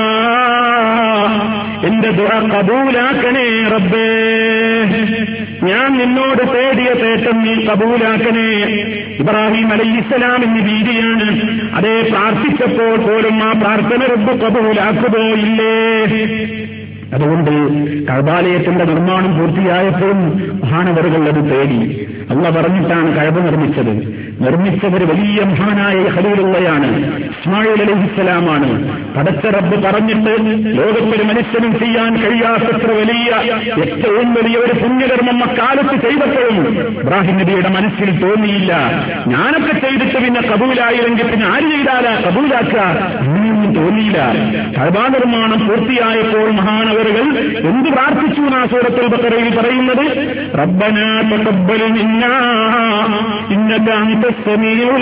എന്റെ ദുആ കബൂലാക്കണേ റബ്ബേ, ഞാൻ നിന്നോട് തേടിയ തേട്ടം നീ കബൂലാക്കണേ. ഇബ്രാഹിം അലൈഹിസ്സലാമിന് വീതിയാണ്. അതേ പ്രാർത്ഥിച്ചപ്പോൾ പോലും ആ പ്രാർത്ഥന റബ്ബ് കബൂലാക്കുമോ ഇല്ലേ? അതുകൊണ്ട് കഅബാലയത്തിന്റെ നിർമ്മാണം പൂർത്തിയായപ്പോഴും മഹാനവറുകൾ അത് തേടി. അള്ളാഹ് പറഞ്ഞിട്ടാണ് കഅബ നിർമ്മിച്ചത്. നിർമ്മിച്ചവർ വലിയ മഹാനായ ഖലീലുള്ളയാണ്, ഇസ്മാഈൽ അലൈഹിസ്സലാമാണ്. പടച്ച റബ്ബ് പറഞ്ഞിട്ട് ലോകത്തൊരു മനുഷ്യനും ചെയ്യാൻ കഴിയാത്തത്ര വലിയ ഏറ്റവും വലിയ ഒരു പുണ്യകർമ്മം അക്കാലത്ത് ചെയ്തപ്പോഴും ഇബ്രാഹിം നബിയുടെ മനസ്സിൽ തോന്നിയില്ല, ഞാനൊക്കെ ചെയ്തിട്ട് പിന്നെ കബൂലായില്ലെങ്കിൽ പിന്നെ ആര് ചെയ്താലാ കബൂലാക്കുക, അങ്ങനെയൊന്നും തോന്നിയില്ല. കഅബ നിർമ്മാണം പൂർത്തിയായപ്പോൾ മഹാനവറുകൾ എന്ത് പ്രാർത്ഥിച്ചു എന്നാ സൂറത്തുൽ ബഖറയിൽ പറയുന്നത്? റബ്ബനാ തഖബ്ബൽ മിന്നാ ഇന്നക അൻതസ് സമീഉൽ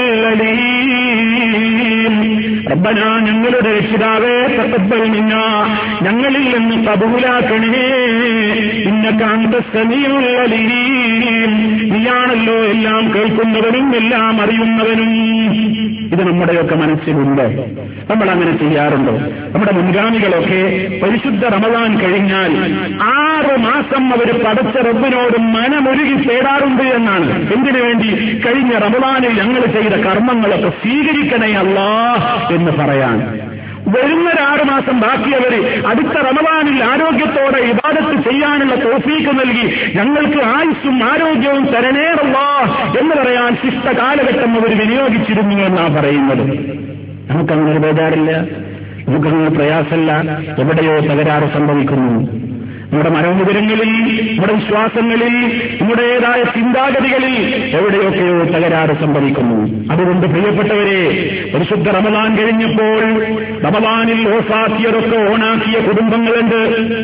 അലീം. റബ്ബനാ, ഞങ്ങളുടെ രക്ഷിതാവേ, തഖബ്ബൽ മിന്നാ, ഞങ്ങളിൽ നിന്ന് കബൂലാക്കണേ. ഇന്നക അൻതസ് സമീഉൽ അലീം, നീയാണല്ലോ എല്ലാം കേൾക്കുന്നവനും എല്ലാം അറിയുന്നവനും. ഇത് നമ്മുടെയൊക്കെ മനസ്സിലുണ്ടോ? നമ്മൾ അങ്ങനെ ചെയ്യാറുണ്ടോ? നമ്മുടെ മുൻഗാമികളൊക്കെ പരിശുദ്ധ റമളാൻ കഴിഞ്ഞാൽ ആറ് മാസം അവർ പടച്ച റബ്ബിനോട് മനമൊരുകി തേടാറുണ്ട് എന്നാണ്. എന്തിനു വേണ്ടി? കഴിഞ്ഞ റമളാനിൽ ഞങ്ങൾ ചെയ്ത കർമ്മങ്ങളൊക്കെ സ്വീകരിക്കണേ അല്ലാഹ് എന്ന് പറയാൻ. വരുന്നൊരാറ് മാസം ബാക്കിയവർ അടുത്ത റമളാനിൽ ആരോഗ്യത്തോടെ ഇബാദത്ത് ചെയ്യാനുള്ള തൗഫീഖ് നൽകി ഞങ്ങൾക്ക് ആയുസ്സും ആരോഗ്യവും തരണേ അല്ലാഹ് എന്ന് പറയാൻ ശിഷ്ട കാലഘട്ടം അവർ വിനിയോഗിച്ചിരുന്നു എന്നാണ് പറയുന്നത്. നമുക്കങ്ങനെ ബേജാറില്ല, നമുക്കങ്ങനെ പ്രയാസമില്ല. എവിടെയോ തകരാറ് സംഭവിക്കുന്നു. നമ്മുടെ മനോമുദ്രങ്ങളിൽ, നമ്മുടെ വിശ്വാസങ്ങളിൽ, നമ്മുടേതായ ചിന്താഗതികളിൽ എവിടെയൊക്കെയോ തകരാറ് സംഭവിക്കുന്നു. അതുകൊണ്ട് പ്രിയപ്പെട്ടവരെ, പരിശുദ്ധ റമളാൻ കഴിഞ്ഞപ്പോൾ റമളാനിൽ ഓഫാക്കിയതൊക്കെ ഓണാക്കിയ കുടുംബങ്ങളുണ്ട്.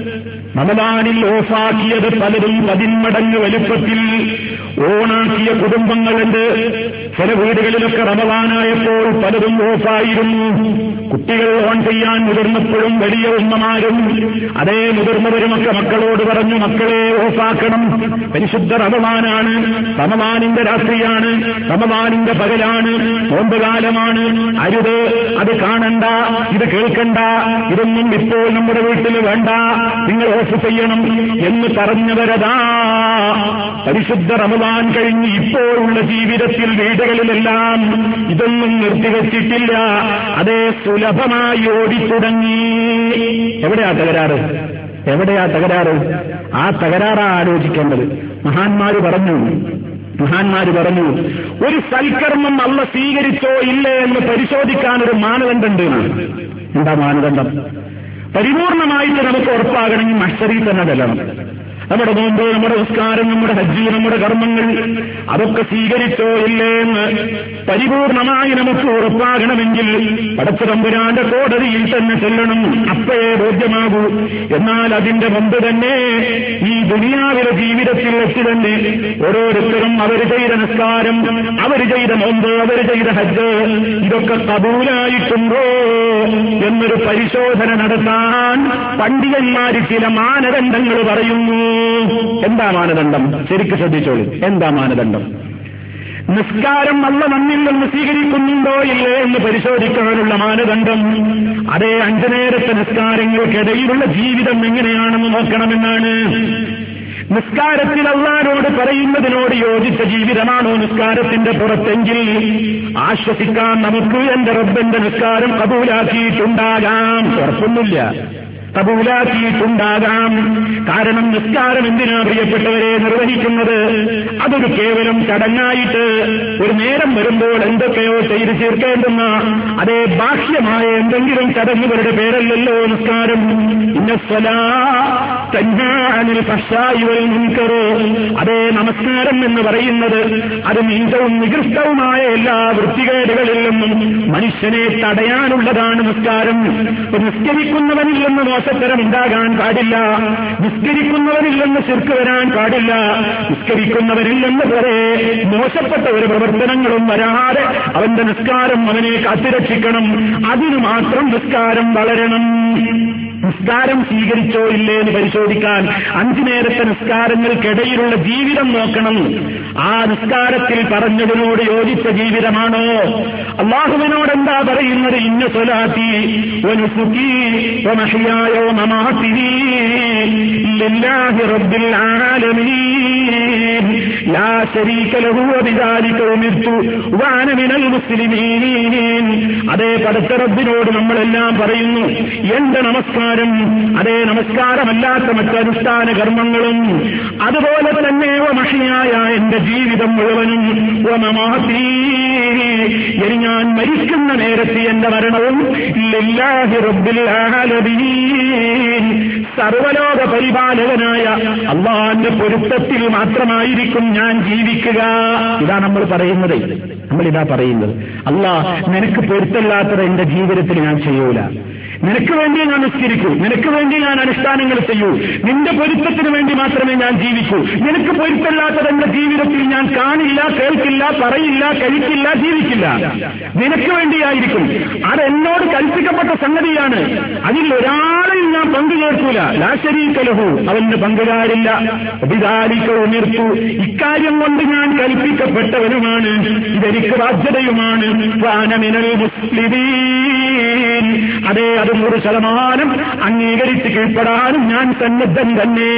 റമളാനിൽ ഓഫാക്കിയത് പലരും പതിന്മടങ്ങ് വലുപ്പത്തിൽ ഓണാക്കിയ കുടുംബങ്ങളുണ്ട്. ചില വീടുകളിലൊക്കെ റമളാനായപ്പോൾ പലതും ഓഫായിരുന്നു. കുട്ടികൾ ഓൺ ചെയ്യാൻ മുതിർന്നപ്പോഴും വലിയ ഉമ്മമാരും അതേ മുതിർന്നവരുമൊക്കെ മക്കളോട് പറഞ്ഞു, മക്കളെ ഓഫാക്കണം, പരിശുദ്ധ റമളാനാണ്, റമളാനിന്റെ രാത്രിയാണ്, റമളാനിന്റെ പകലാണ്, നോമ്പുകാലമാണ്, അരുത്, അത് കാണണ്ട, ഇത് കേൾക്കണ്ട, ഇതൊന്നും ഇപ്പോൾ നമ്മുടെ വീട്ടിൽ വേണ്ട, നിങ്ങൾ ഓഫ് ചെയ്യണം എന്ന് പറഞ്ഞവരതാ പരിശുദ്ധ റമളാൻ കഴിഞ്ഞ് ഇപ്പോഴുള്ള ജീവിതത്തിൽ വീടുകളിലെല്ലാം ഇതൊന്നും നിർത്തിവെച്ചിട്ടില്ല. അതേ സുലഭമായി ഓടിത്തുടങ്ങി. എവിടെയാ തകരാറ്? എവിടെയാ തകരാറ്? ആ തകരാറാ ആലോചിക്കേണ്ടത്. മഹാന്മാര് പറഞ്ഞു മഹാന്മാര് പറഞ്ഞു ഒരു സൽക്കർമ്മം അള്ള സ്വീകരിച്ചോ ഇല്ലേ എന്ന് പരിശോധിക്കാനൊരു മാനദണ്ഡമുണ്ട്. എന്താ മാനദണ്ഡം? പരിപൂർണമായിട്ട് നമുക്ക് ഉറപ്പാകണമെങ്കിൽ മഹ്ശറിൽ തന്നെ ചെല്ലണം. നമ്മുടെ നോമ്പ്, നമ്മുടെ നിസ്കാരം, നമ്മുടെ ഹജ്ജ്, നമ്മുടെ കർമ്മങ്ങൾ അതൊക്കെ സ്വീകരിച്ചോ ഇല്ലേ എന്ന് പരിപൂർണമായി നമുക്ക് ഉറപ്പാകണമെങ്കിൽ പടച്ച തമ്പുരാന്റെ കോടതിയിൽ തന്നെ ചെല്ലണം. അപ്പോഴേ ബോധ്യമാകൂ. എന്നാൽ അതിന്റെ മുമ്പ് തന്നെ ഈ ദുനിയാവിലെ ജീവിതത്തിൽ വെച്ച് തന്നെ ഓരോരുത്തരും അവർ ചെയ്ത നിസ്കാരം, അവർ ചെയ്ത നോമ്പ്, അവർ ചെയ്ത ഹജ്ജ് ഇതൊക്കെ കബൂലായിട്ടുണ്ടോ എന്നൊരു പരിശോധന നടത്താൻ പണ്ഡിതന്മാര് ചില മാനദണ്ഡങ്ങൾ പറയുന്നു. എന്താ മാനദണ്ഡം? ശരിക്കും ശ്രദ്ധിച്ചോളൂ. എന്താ മാനദണ്ഡം? നിസ്കാരം അള്ള നമ്മിൽ നിന്ന് സ്വീകരിക്കുന്നുണ്ടോ ഇല്ലേ എന്ന് പരിശോധിക്കാനുള്ള മാനദണ്ഡം അതേ അഞ്ചു നേരത്തെ നിസ്കാരങ്ങൾക്കിടയിലുള്ള ജീവിതം എങ്ങനെയാണെന്ന് നോക്കണമെന്നാണ്. നിസ്കാരത്തിൽ അള്ളാഹുവോട് പറയുന്നതിനോട് യോജിച്ച ജീവിതമാണോ നിസ്കാരത്തിന്റെ പുറത്തെങ്കിൽ ആശ്വസിക്കാൻ നമുക്ക് എന്റെ റബ്ബിന്റെ നിസ്കാരം കബൂലാക്കിയിട്ടുണ്ടാകാം. ഉറപ്പൊന്നുമില്ല. കബൂലാക്കിയിട്ടുണ്ടാകാം. കാരണം നിസ്കാരം എന്തിനാ പ്രിയപ്പെട്ടവരെ നിർവഹിക്കുന്നത്? അതൊരു കേവലം ചടങ്ങായിട്ട് ഒരു നേരം വരുമ്പോൾ എന്തൊക്കെയോ ചെയ്ത് തീർക്കേണ്ടുന്ന അതേ ബാഹ്യമായ എന്തെങ്കിലും ചടങ്ങുകളുടെ പേരല്ലല്ലോ നിസ്കാരം. അതേ നമസ്കാരം എന്ന് പറയുന്നത് അത് നീചവും നികൃഷ്ടവുമായ എല്ലാ വൃത്തികേടുകളിൽ നിന്നും മനുഷ്യനെ തടയാനുള്ളതാണ് നിസ്കാരം. നിസ്കരിക്കുന്നവനിൽ നിന്ന് മോശത്തരം ഉണ്ടാകാൻ പാടില്ല, നിസ്കരിക്കുന്നവരിൽ നിന്ന് ശിർക്ക് വരാൻ പാടില്ല, നിസ്കരിക്കുന്നവരിൽ നിന്ന് വരെ മോശപ്പെട്ട ഒരു പ്രവർത്തനങ്ങളും വരാതെ അവന്റെ നിസ്കാരം അവനെ കാത്തുരക്ഷിക്കണം. അതിനു മാത്രം നിസ്കാരം വളരണം. നിസ്കാരം സ്വീകരിച്ചോ ഇല്ലേ എന്ന് പരിശോധിക്കാൻ അഞ്ചു നേരത്തെ നിസ്കാരങ്ങൾക്കിടയിലുള്ള ജീവിതം നോക്കണം. ആ നിസ്കാരത്തിൽ പറഞ്ഞതിനോട് യോജിച്ച ജീവിതമാണോ? അല്ലാഹുവിനോട് എന്താ പറയുന്നത്? ഇന്ന സ്വലാത്തി വനുസുകി വമഹ്യായ വമമാതി ലില്ലാഹി റബ്ബിൽ ആലമീൻ ലാ ശരീക ലഹു വബിദാലിക ഉമിർതു വഅന മിനൽ മുസ്ലിമീൻ. അതേ പടച്ച റബ്ബിനോട് നമ്മളെല്ലാം പറയുന്നു എന്റെ നമസ്കാരം, അതേ നമസ്കാരമല്ലാത്ത മറ്റനുഷ്ഠാന കർമ്മങ്ങളും, അതുപോലെ തന്നെ വമഹ്യായ എന്റെ ജീവിതം മുഴുവനും, വമമാതി ഇനി ഞാൻ മരിക്കുന്ന നേരത്തെ എന്റെ മരണവും ലില്ലാഹി റബ്ബിൽ ആലമീൻ സർവലോക പരിപാലകനായ അല്ലാഹുവിന്റെ പൊരുത്തത്തിൽ മാത്രമായിരിക്കും ഞാൻ ജീവിക്കുക. ഇതാ നമ്മൾ പറയുന്നത്. നമ്മളിതാ പറയുന്നത് അല്ലാഹ് നിനക്ക് പൊരുത്തല്ലാത്തത് എന്റെ ജീവിതത്തിൽ ഞാൻ ചെയ്യൂല, നിനക്ക് വേണ്ടി ഞാൻ നിസ്കരിക്കൂ, നിനക്ക് വേണ്ടി ഞാൻ അനുഷ്ഠാനങ്ങൾ ചെയ്യൂ, നിന്റെ പൊരുത്തത്തിന് വേണ്ടി മാത്രമേ ഞാൻ ജീവിക്കൂ. നിനക്ക് പൊരുത്തല്ലാത്തത് എന്റെ ജീവിതത്തിൽ ഞാൻ കാണില്ല, കേൾക്കില്ല, പറയില്ല, കഴിക്കില്ല, ജീവിക്കില്ല. നിനക്ക് വേണ്ടിയായിരിക്കും. അതെന്നോട് കൽപ്പിക്കപ്പെട്ട സംഗതിയാണ്. അതിൽ ഒരാളിൽ ഞാൻ പങ്കുചേർക്കൂല. ലാ ശരീക ലഹു, അവന് പങ്കുകാരില്ല. ബിദാലിക ഉമിർതു, ഇക്കാര്യം കൊണ്ട് ഞാൻ കൽപ്പിക്കപ്പെട്ടവനുമാണ്, ഇതെനിക്ക് ബാധ്യതയുമാണ്. വഅന മിനൽ മുസ്ലിമീൻ, അതേ അത് നൂറ് ശതമാനം അംഗീകരിച്ച് കീഴ്പ്പെടാനും ഞാൻ സന്നദ്ധൻ തന്നെ.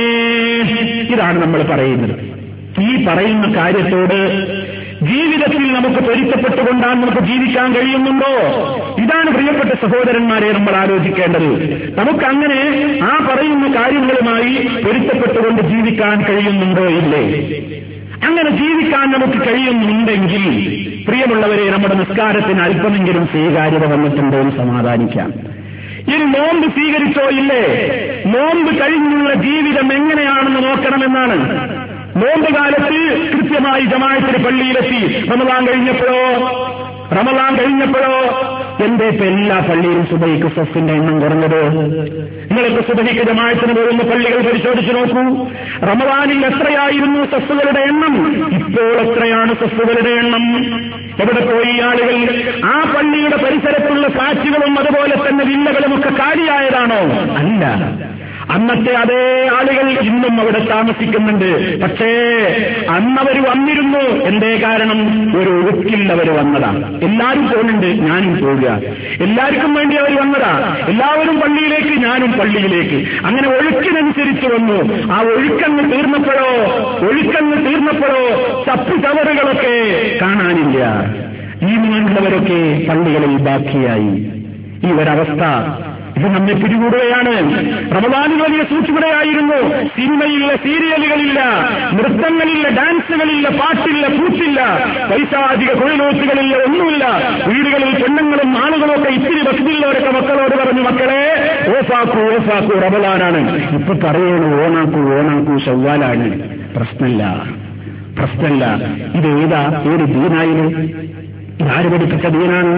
ഇതാണ് നമ്മൾ പറയുന്നത്. ഈ പറയുന്ന കാര്യത്തോട് ജീവിതത്തിൽ നമുക്ക് പൊരുത്തപ്പെട്ടുകൊണ്ടാണ് നമുക്ക് ജീവിക്കാൻ കഴിയുന്നുണ്ടോ? ഇതാണ് പ്രിയപ്പെട്ട സഹോദരന്മാരെ നമ്മൾ ആലോചിക്കേണ്ടത്. നമുക്കങ്ങനെ ആ പറയുന്ന കാര്യങ്ങളുമായി പൊരുത്തപ്പെട്ടുകൊണ്ട് ജീവിക്കാൻ കഴിയുന്നുണ്ടോ ഇല്ലേ? അങ്ങനെ ജീവിക്കാൻ നമുക്ക് കഴിയുന്നുണ്ടെങ്കിൽ പ്രിയമുള്ളവരെ, നമ്മുടെ നിസ്കാരത്തിന് അല്പമെങ്കിലും സ്വീകാര്യത വന്നിട്ടുണ്ടോ എന്ന് സമാധാനിക്കാം. ഇനി നോമ്പ് സ്വീകരിച്ചോ ഇല്ലേ? നോമ്പ് കഴിഞ്ഞുള്ള ജീവിതം എങ്ങനെയാണെന്ന് നോക്കണമെന്നാണ്. നോമ്പ് കാലത്ത് കൃത്യമായി ജമാഅത്തിന് പള്ളിയിലെത്തി. റമളാൻ കഴിഞ്ഞപ്പോഴോ റമളാൻ കഴിഞ്ഞപ്പോഴോ എന്റെ ഇപ്പൊ എല്ലാ പള്ളിയിലും സുബഹിക്ക് സഫിന്റെ എണ്ണം കുറഞ്ഞത്? നിങ്ങളിപ്പോ സുബഹിക്ക് ജമാഅത്തിന് പോകുന്ന പള്ളികൾ പരിശോധിച്ചു നോക്കൂ. റമളാനിൽ എത്രയായിരുന്നു സഫുകളുടെ എണ്ണം? ഇപ്പോൾ എത്രയാണ് സഫുകളുടെ എണ്ണം? എവിടെ പോയി ആളുകൾ? ആ പള്ളിയുടെ പരിസരത്തുള്ള ഫ്ളാറ്റുകളും അതുപോലെ തന്നെ വില്ലകളും ഒക്കെ കാലിയായതാണോ? അല്ല. അന്നത്തെ അതേ ആളുകൾ ഇന്നും അവിടെ താമസിക്കുന്നുണ്ട്. പക്ഷേ അന്നവർ വന്നിരുന്നു. എന്തേ കാരണം? ഒരു ഒഴുക്കിൽ അവർ വന്നതാ. എല്ലാവരും പോകുന്നുണ്ട്, ഞാനും പോവുക. എല്ലാവർക്കും വേണ്ടി അവർ വന്നതാ. എല്ലാവരും പള്ളിയിലേക്ക്, ഞാനും പള്ളിയിലേക്ക്. അങ്ങനെ ഒഴുക്കിനനുസരിച്ച് വന്നു. ആ ഒഴുക്കങ്ങ് തീർന്നപ്പോഴോ ഒഴുക്കങ്ങ് തീർന്നപ്പോഴോ തപ്പു ചവറുകളൊക്കെ കാണാനില്ല. ഈ മറ്റുള്ളവരൊക്കെ പള്ളികളിൽ ബാക്കിയായി. ഈ ഒരവസ്ഥ ഇത് നമ്മെ പിടികൂടുകയാണ്. റമളാനിൽ വലിയ സൂക്ഷ്മതയായിരുന്നു. സിനിമയില്ല, സീരിയലുകളില്ല, നൃത്തങ്ങളില്ല, ഡാൻസുകളില്ല, പാട്ടില്ല, കൂത്തില്ല, പൈസാധിക കുഴലൂത്തുകളില്ല, ഒന്നുമില്ല. വീടുകളിൽ പെണ്ണുങ്ങളും ആളുകളും ഒക്കെ ഇത്തിരി ഭക്തിയുള്ളവരൊക്കെ മക്കളോട് പറഞ്ഞു, മക്കളെ ഓഫാക്കൂ ഓഫാക്കൂ, റമളാനാണ്. ഇപ്പൊ പറയണു ഓണാക്കൂ ഓണാക്കൂ, ശവ്വാലാണ്. പ്രശ്നമില്ല പ്രശ്നമില്ല ഇത് ഏതാ? ഏത് ദീനായിരുന്നു? ഇതാര് പഠിപ്പിച്ച ദീനാണ്?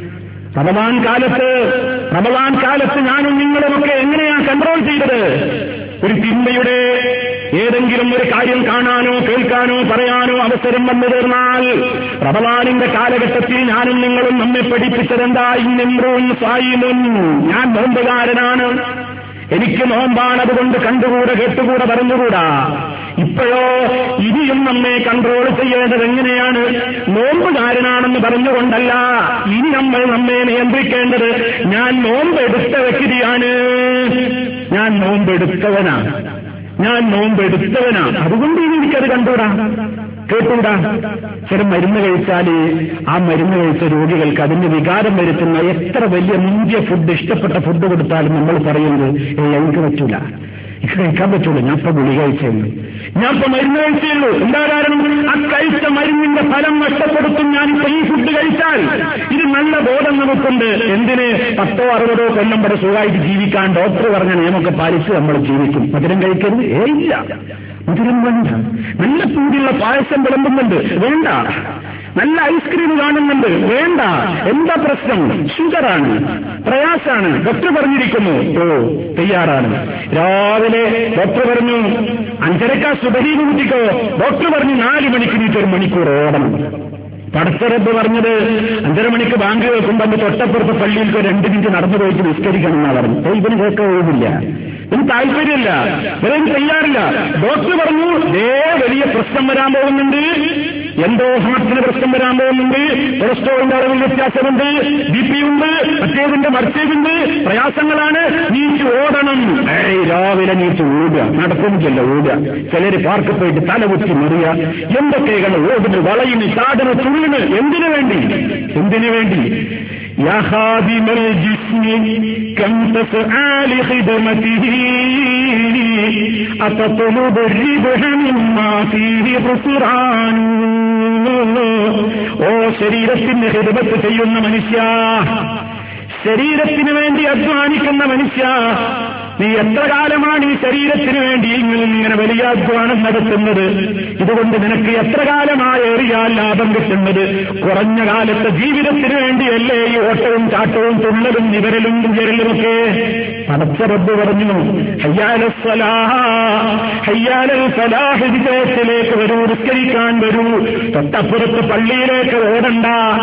റമളാൻ കാലത്ത് റമളാൻ കാലത്ത് ഞാനും നിങ്ങളുമൊക്കെ എങ്ങനെയാണ് കൺട്രോൾ ചെയ്തത്? ഒരു തിന്മയുടെ ഏതെങ്കിലും ഒരു കാര്യം കാണാനോ കേൾക്കാനോ പറയാനോ അവസരം വന്നു തീർന്നാൽ റമളാനിന്റെ കാലഘട്ടത്തിൽ ഞാനും നിങ്ങളും നമ്മെ പഠിപ്പിച്ചതെന്താ? ഇന്നിമ്രൂൻ സായിമുൻ, ഞാൻ നോമ്പുകാരനാണ്, എനിക്ക് നോമ്പാണ്, അതുകൊണ്ട് കണ്ടുകൂടെ കേട്ടുകൂടെ പറഞ്ഞുകൂടാ. ഇപ്പോഴോ ഇനിയും നമ്മെ കൺട്രോൾ ചെയ്യേണ്ടത് എങ്ങനെയാണ്? നോമ്പുകാരനാണെന്ന് പറഞ്ഞുകൊണ്ടല്ല. ഇനി നമ്മൾ നമ്മെ നിയന്ത്രിക്കേണ്ടത് ഞാൻ നോമ്പെടുത്ത വ്യക്തിയാണ്, ഞാൻ നോമ്പെടുത്തവനാണ്, ഞാൻ നോമ്പെടുത്തവനാണ്, അതുകൊണ്ട് ഇനി എനിക്കത് കണ്ടുകൂടാ. കേട്ടൂടാ. ചില മരുന്ന് കഴിച്ചാല് ആ മരുന്ന് കഴിച്ച രോഗികൾക്ക് അതിന്റെ വികാരം വരുത്തുന്ന എത്ര വലിയ മുന്തിയ ഫുഡ്, ഇഷ്ടപ്പെട്ട ഫുഡ് കൊടുത്താലും നമ്മൾ പറയുന്നത് ഏ എനിക്ക് പറ്റൂല, ഇത് കഴിക്കാൻ പറ്റൂല, ഞാൻ ഇപ്പൊ ഗുളിക കഴിച്ചുള്ളൂ, ഞാൻ ഇപ്പൊ മരുന്ന് കഴിച്ചുള്ളൂ. എന്താ കാരണം? ആ കഴിച്ച മരുന്നിന്റെ ഫലം നഷ്ടപ്പെടുത്തും ഞാനിപ്പോ ഈ ഫുഡ് കഴിച്ചാൽ. ഇത് നല്ല ബോധം നമുക്കുണ്ട്. എന്തിന്? പത്തോ അറുപതോ കൊല്ലം വരെ സുഖമായിട്ട് ജീവിക്കാൻ ഡോക്ടർ പറഞ്ഞ നിയമമൊക്കെ പാലിച്ച് നമ്മൾ ജീവിക്കും. മധുരം കഴിക്കരുത്, ഏ ഇല്ല, മധുരം വേണ്ട. നല്ല ചൂടുള്ള പായസം വിളമ്പുന്നുണ്ട്, വേണ്ട. നല്ല ഐസ്ക്രീം കാണുന്നുണ്ട്, വേണ്ട. എന്താ പ്രശ്നം? ഷുഗറാണ്, പ്രയാസാണ്. ഡോക്ടർ പറഞ്ഞിരിക്കുന്നു, ഓ തയ്യാറാണ്. രാവിലെ ഡോക്ടർ പറഞ്ഞു അഞ്ചരക്കാ സുബഹി കുട്ടിക്കോ, ഡോക്ടർ പറഞ്ഞു നാല് മണിക്ക് നീറ്റ് ഒരു മണിക്കൂർ ഓടണം. പടച്ചറബ് പറഞ്ഞത് അഞ്ചര മണിക്ക് ബാങ്ക് കേൾക്കുമ്പോൾ അന്ന് തൊട്ടപ്പുറത്തെ പള്ളിയിൽ രണ്ട് മിനിറ്റ് നടന്നു പോയിട്ട് നിസ്കരിക്കണം എന്നാ പറഞ്ഞു. ഓ ഇവന് കേൾക്കാൻ ഒഴിവില്ല, ഇതിന് താല്പര്യമില്ല, ഇവരൊന്നും തയ്യാറില്ല. ഡോക്ടർ പറഞ്ഞു ദേ വലിയ പ്രശ്നം വരാൻ പോകുന്നുണ്ട്, എന്തോ ഹാർട്ടിന് പ്രശ്നം വരാൻ പോകുന്നുണ്ട്, കൊളസ്ട്രോളിന്റെ അളവിൽ വ്യത്യാസമുണ്ട്, ബി പി ഉണ്ട്, മറ്റേതിന്റെ മറിച്ചേതുണ്ട്, പ്രയാസങ്ങളാണ്, നീച്ച് ഓടണം. ഏയ് രാവിലെ നീച്ച് ഓടുക, നടക്കുന്നില്ല ഓടുക. ചിലര് പാർക്ക് പോയിട്ട് തലകുത്തി മറിയ, എന്തൊക്കെയാണ് ഓടുന്നു, വളയുന്നു, ചാടുന്നു, തുള്ളുന്നു. എന്തിനു വേണ്ടി? എന്തിനു വേണ്ടി? യാ ഖാദിമൽ ജിസ്മി കം തസ്ആലി ഖിദ്മതിഹി അതത്ലുബു റിബ്ഹ മിമ്മാ ഫീഹി ഖുസ്റാൻ. ഓ ശരീരത്തിന് ഖിദ്മത്ത് ചെയ്യുന്ന മനുഷ്യ, ശരീരത്തിന് വേണ്ടി അധ്വാനിക്കുന്ന മനുഷ്യ, നീ എത്ര കാലമാണ് ഈ ശരീരത്തിന് വേണ്ടി ഇങ്ങനെ വലിയ അധ്വാനം നടത്തുന്നത്? ഇതുകൊണ്ട് നിനക്ക് എത്ര കാലമായി ഏറിയാൽ ലാഭം കിട്ടുന്നത്? കുറഞ്ഞ കാലത്തെ ജീവിതത്തിന് വേണ്ടിയല്ലേ ഈ ഓട്ടവും ചാട്ടവും തുള്ളലും നിവരലും വിരലുമൊക്കെ? പടച്ച റബ്ബ് പറഞ്ഞു ഹയ്യാലൽ ഫലാഹ്, ഹയ്യാലൽ ഫലാഹ്, വിജയത്തിലേക്ക് വരൂ, നിസ്കരിക്കാൻ വരൂ. തൊട്ടപ്പുറത്ത് പള്ളിയിലേക്ക് ഓടണ്ട,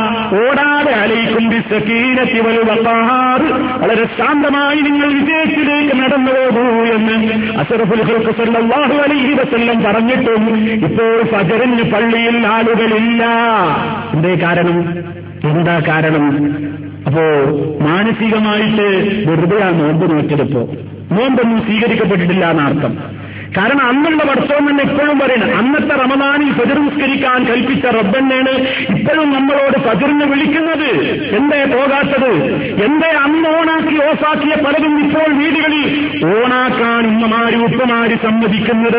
ഓടാതെ അലൈക്കും ബിസ്സകീനത്തി വൽ വഖാർ, വളരെ ശാന്തമായി നിങ്ങൾ വിജയത്തിലേക്ക് നടന്നു പോകൂ എന്ന് അഷ്റഫുൽ ഖൽഖ് സല്ലല്ലാഹു അലൈഹി വസല്ലം പറഞ്ഞിട്ടും ഇപ്പോൾ ഫജ്റിന് പള്ളിയിൽ ആളുകളില്ല. എന്തേ കാരണം? എന്താ കാരണം? അപ്പോ മാനസികമായിട്ട് വെറുതെ ആ നോമ്പ് നോറ്റെടുപ്പോ നോമ്പൊന്നും സ്വീകരിക്കപ്പെട്ടിട്ടില്ല എന്നർത്ഥം. കാരണം അന്നുള്ള വർഷവും തന്നെ ഇപ്പോഴും പറയണം, അന്നത്തെ റമദാനിൽ ഫജ്ർ നിസ്കരിക്കാൻ കൽപ്പിച്ച റബ്ബന്നെയാണ് ഇപ്പോഴും നമ്മളോട് ഫജ്റിന് വിളിക്കുന്നത്. എന്തേ പോകാത്തത്? എന്തേ അന്ന് ഓണാക്കി ഓഫാക്കിയ പലതും ഇപ്പോൾ വീടുകളിൽ ഓണാക്കാൻ ഉമ്മമാര് ഉപ്പമാര് സമ്മതിക്കുന്നത്?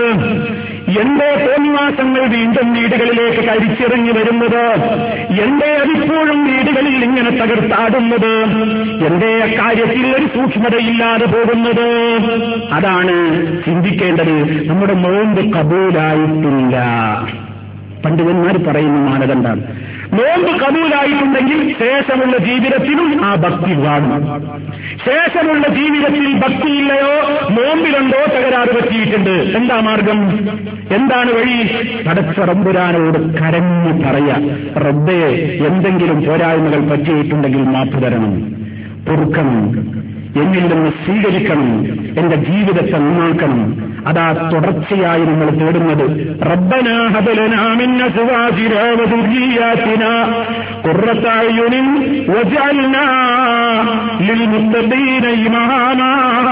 എന്തേ തോന്നിവാസങ്ങൾ വീണ്ടും വീടുകളിലേക്ക് കരിച്ചിറങ്ങി വരുന്നത്? എന്തേ അതിപ്പോഴും വീടുകളിൽ ഇങ്ങനെ തകർത്താടുന്നത്? എന്തേ അക്കാര്യത്തിൽ ഒരു സൂക്ഷ്മതയില്ലാതെ പോകുന്നത്? അതാണ് ചിന്തിക്കേണ്ടത്. നമ്മുടെ നോമ്പ് കബൂലായിട്ടില്ല. പണ്ഡിതന്മാർ പറയുന്ന മാനദണ്ഡമാണ്. നോമ്പ് കബൂലായിട്ടുണ്ടെങ്കിൽ ശേഷമുള്ള ജീവിതത്തിലും ആ ഭക്തി കാണും. ശേഷമുള്ള ജീവിതത്തിൽ ഭക്തിയില്ലയോ, നോമ്പിലുണ്ടോ തകരാറ് പറ്റിയിട്ടുണ്ട്. എന്താ മാർഗം? എന്താണ് വഴി? പടച്ച റബ്ബുരാനോട് കരഞ്ഞു പറയാ, റബ്ബേ എന്തെങ്കിലും പോരായ്മകൾ പറ്റിയിട്ടുണ്ടെങ്കിൽ മാപ്പ് തരണം, പൊറുക്കണം, എന്നിൽ നിന്ന് സ്വീകരിക്കണം, എന്റെ ജീവിതത്തെ നന്നാക്കണം. അതാ തുടർച്ചയായി നമ്മൾ തേടുന്നത്. റബ്ബനാ ഹബ് ലനാ മിൻ അസ്വാജിനാ വദുർരിയാതിനാ ഖുർറത അയുനിൻ വജഅൽനാ ലിൽമുത്തഖീന ഇമാമാ.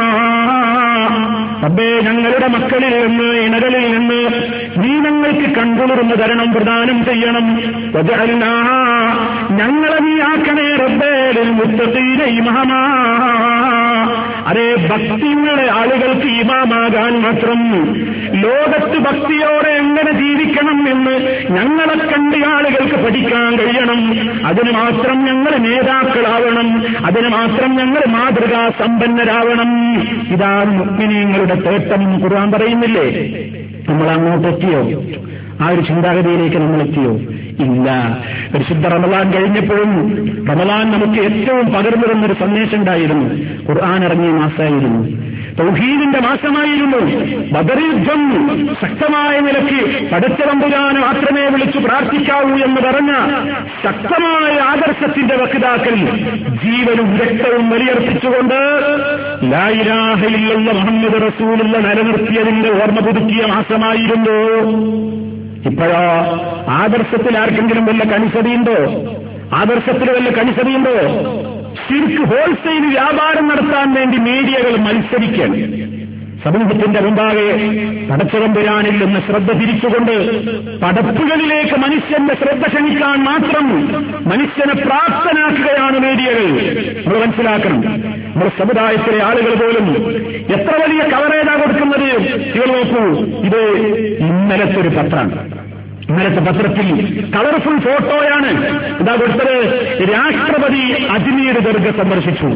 റബ്ബേ ഞങ്ങളുടെ മക്കളിൽ നിന്ന്, ഇണകളിൽ നിന്ന് നീ ഞങ്ങൾക്ക് കൺകുളിർമ തരണം, പ്രദാനം ചെയ്യണം. വജഅൽനാ ഞങ്ങളെ നീ ആക്കണേ റബ്ബേ ലിൽമുത്തഖീന ഇമാമാ. അതേ ഭക്തിയുള്ള ആളുകൾക്ക് ഇമാമാകാൻ മാത്രം, ലോകത്ത് ഭക്തിയോടെ എങ്ങനെ ജീവിക്കണം എന്ന് ഞങ്ങളെ കണ്ട് ആളുകൾക്ക് പഠിക്കാൻ കഴിയണം. അതിന് മാത്രം ഞങ്ങൾ നേതാക്കളാവണം, അതിന് മാത്രം ഞങ്ങൾ മാതൃകാ സമ്പന്നരാവണം. ഇതാണ് മുഅ്മിനീങ്ങളുടെ തേട്ടം. ഖുർആൻ പറയുന്നില്ലേ? നമ്മൾ അങ്ങോട്ടെത്തിയോ? ആ ഒരു ചിന്താഗതിയിലേക്ക് നമ്മൾ എത്തിയോ? ഇല്ല. പരിശുദ്ധ റമളാൻ കഴിഞ്ഞപ്പോഴും റമളാൻ നമുക്ക് ഏറ്റവും പകർന്നു തന്നൊരു സന്ദേശം ഉണ്ടായിരുന്നു. ഖുർആൻ ഇറങ്ങിയ മാസമായിരുന്നു, തൗഹീദിന്റെ മാസമായിരുന്നു. ബദർ യുദ്ധം ശക്തമായ നിലയ്ക്ക് പടച്ച തമ്പുരാനെ മാത്രമേ വിളിച്ചു പ്രാർത്ഥിക്കാവൂ എന്ന് പറഞ്ഞ ശക്തമായ ആദർശത്തിന്റെ വക്താക്കൾ ജീവനും രക്തവും ബലിയർപ്പിച്ചുകൊണ്ട് ലാ ഇലാഹ ഇല്ലല്ലാഹ് മുഹമ്മദ് റസൂലുള്ള നിലനിർത്തിയതിന്റെ ഓർമ്മ പുതുക്കിയ മാസമായിരുന്നു. ഇപ്പോഴോ ആദർശത്തിൽ ആർക്കെങ്കിലും വല്ല കണിസതിയുണ്ടോ? ആദർശത്തിൽ വല്ല കണിസതിയുണ്ടോ? ശിർക്ക് ഹോൾസെയിൽ വ്യാപാരം നടത്താൻ വേണ്ടി മീഡിയകൾ മത്സരിക്കാൻ. സമൂഹത്തിന്റെ മുമ്പാകെ പടച്ചതമ്പുരാനിൽ നിന്ന് ശ്രദ്ധ തിരിച്ചുകൊണ്ട് പടപ്പുകളിലേക്ക് മനുഷ്യന്റെ ശ്രദ്ധ ക്ഷണിക്കാൻ മാത്രം മനുഷ്യനെ പ്രാപ്തനാക്കുകയാണ് മീഡിയകൾ. നമ്മൾ മനസ്സിലാക്കണം. നമ്മുടെ സമുദായത്തിലെ ആളുകൾ പോലും എത്ര വലിയ കവറേജാ കൊടുക്കുന്നത്. നിങ്ങൾ നോക്കൂ, ഇത് ഇന്നലത്തെ ഒരു പത്രമാണ്. ഇന്നലത്തെ പത്രത്തിൽ കളർഫുൾ ഫോട്ടോയാണ് എന്താ കൊടുത്തത്. രാഷ്ട്രപതി അജ്മീർ ദർഗ സന്ദർശിച്ചു.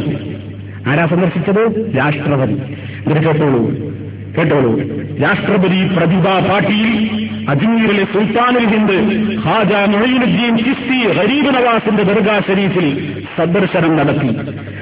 ആരാ സന്ദർശിച്ചത്? രാഷ്ട്രപതി. ഇത് കേട്ടോളൂ കേട്ടോളൂ രാഷ്ട്രപതി പ്രതിഭാ പാട്ടീൽ അജ്മീറിലെ സുൽത്താനുൽ ഹിന്ദ് ഖാജ മൊയ്നുദ്ദീൻ ചിസ്തി ഗരീബ് നവാസിന്റെ ദർഗാ ഷരീഫിൽ സന്ദർശനം നടത്തി.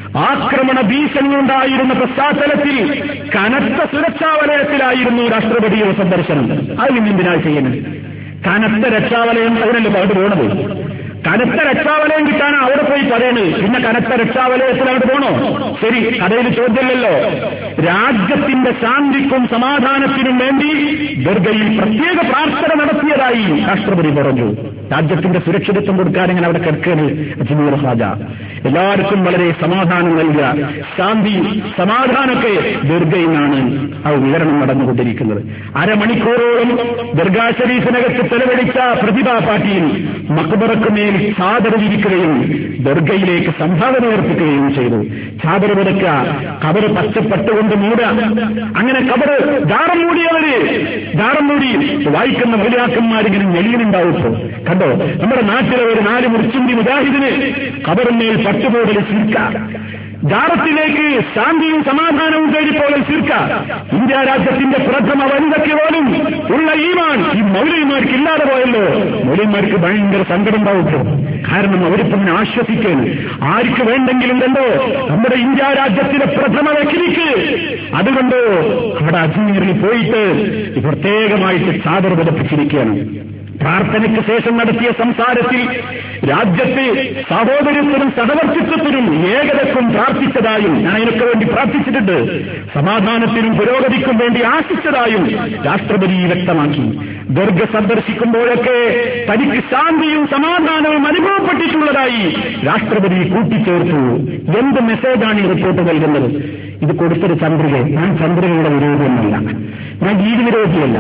ആക്രമണ ഭീഷണി ഉണ്ടായിരുന്ന പശ്ചാത്തലത്തിൽ കനത്ത സുരക്ഷാ വലയത്തിലായിരുന്നു രാഷ്ട്രപതിയുടെ സന്ദർശനം. അതിൽ എന്തിനാണ് ചെയ്യുന്നത്? കനത്ത രക്ഷാവലയം അതിനല്ലേ അവിടെ പോണത്. കനത്ത രക്ഷാവലയം കിട്ടാനാണ് അവിടെ പോയി പറയുന്നത്. പിന്നെ കനത്ത രക്ഷാവലയത്തിൽ അവിടെ പോണോ? ശരി, കഥയിൽ ചോദ്യമില്ലല്ലോ. രാജ്യത്തിന്റെ ശാന്തിക്കും സമാധാനത്തിനും വേണ്ടി ദർഗയിൽ പ്രത്യേക പ്രാർത്ഥന നടത്തിയതായി രാഷ്ട്രപതി പറഞ്ഞു. രാജ്യത്തിന്റെ സുരക്ഷിതത്വം കൊടുക്കാൻ ഇങ്ങനെ അവിടെ കിടക്കുന്നത് അജ്മീർ ഖാജ. എല്ലാവർക്കും വളരെ സമാധാനം നൽകുക, ശാന്തി സമാധാനമൊക്കെ ദർഗയിൽ നിന്നാണ് ആ വിവരണം നടന്നുകൊണ്ടിരിക്കുന്നത്. അരമണിക്കൂറോളം ദർഗാ ഷരീഫിനകത്ത് ചെലവഴിച്ച പ്രതിഭാ പാട്ടീൽ മക്ബറക്ക് മേൽ ചാദർ വിരിക്കുകയും ദർഗയിലേക്ക് സംഭാവന അർപ്പിക്കുകയും ചെയ്തു. ചാദർ വിടക്കുക, കബറ് പച്ചപ്പട്ടുകൊണ്ട് മൂടുക. അങ്ങനെ കബറ് ദാരം മൂടിയവര് ദാരം മൂടി വായിക്കുന്ന മൗലിയാക്കന്മാരിങ്ങനെ ഞെളിയുന്നുണ്ടാവുമ്പോ കണ്ടോ. നമ്മുടെ നാട്ടിലെ ഒരു നാല് മുറിച്ചുണ്ടി മുജാഹിദിന് കബറിന്മേൽ പട്ടുപോടൽ ശിർക്ക, ജാറത്തിലേക്ക് ശാന്തിയും സമാധാനവും തേടിപ്പോകൽ ശിർക്ക. ഇന്ത്യ രാജ്യത്തിന്റെ പ്രഥമ വനിതയ്ക്ക് പോലും ഉള്ള ഈമാൻ ഈ മൗലവിമാർക്ക് ഇല്ലാതെ പോയല്ലോ. മൗലവിമാർക്ക് ഭയങ്കര സങ്കടം ഉണ്ടാവുമല്ലോ. കാരണം അവരിപ്പം ആശ്വസിക്കാൻ ആർക്ക് വേണ്ടെങ്കിലും കണ്ടോ നമ്മുടെ ഇന്ത്യ രാജ്യത്തിലെ പ്രഥമ വ്യക്തിക്ക്. അതുകൊണ്ട് അവിടെ അജ്മീറിൽ പോയിട്ട് പ്രത്യേകമായിട്ട് ചാദർ പതിപ്പിച്ചിരിക്കുകയാണ്. പ്രാർത്ഥനയ്ക്ക് ശേഷം നടത്തിയ സംസാരത്തിൽ രാജ്യത്തെ സഹോദരത്തിനും സഹവർത്തിത്വത്തിനും ഏകതക്കും പ്രാർത്ഥിച്ചതായും, ഞാൻ അതിനൊക്കെ വേണ്ടി പ്രാർത്ഥിച്ചിട്ടുണ്ട്, സമാധാനത്തിനും പുരോഗതിക്കും വേണ്ടി ആശിച്ചതായും രാഷ്ട്രപതി വ്യക്തമാക്കി. ദർഗ സന്ദർശിക്കുമ്പോഴൊക്കെ തനിക്ക് ശാന്തിയും സമാധാനവും അനുഭവപ്പെട്ടിട്ടുള്ളതായി രാഷ്ട്രപതി കൂട്ടിച്ചേർത്തു. എന്ത് മെസ്സേജാണ് ഈ റിപ്പോർട്ട് നൽകുന്നത്? ഇത് കൊടുത്തൊരു ചന്ദ്രിക. ഞാൻ ചന്ദ്രികയുടെ വിരോധിയൊന്നുമല്ല, ഞാൻ ലീഗ് വിരോധിയല്ല,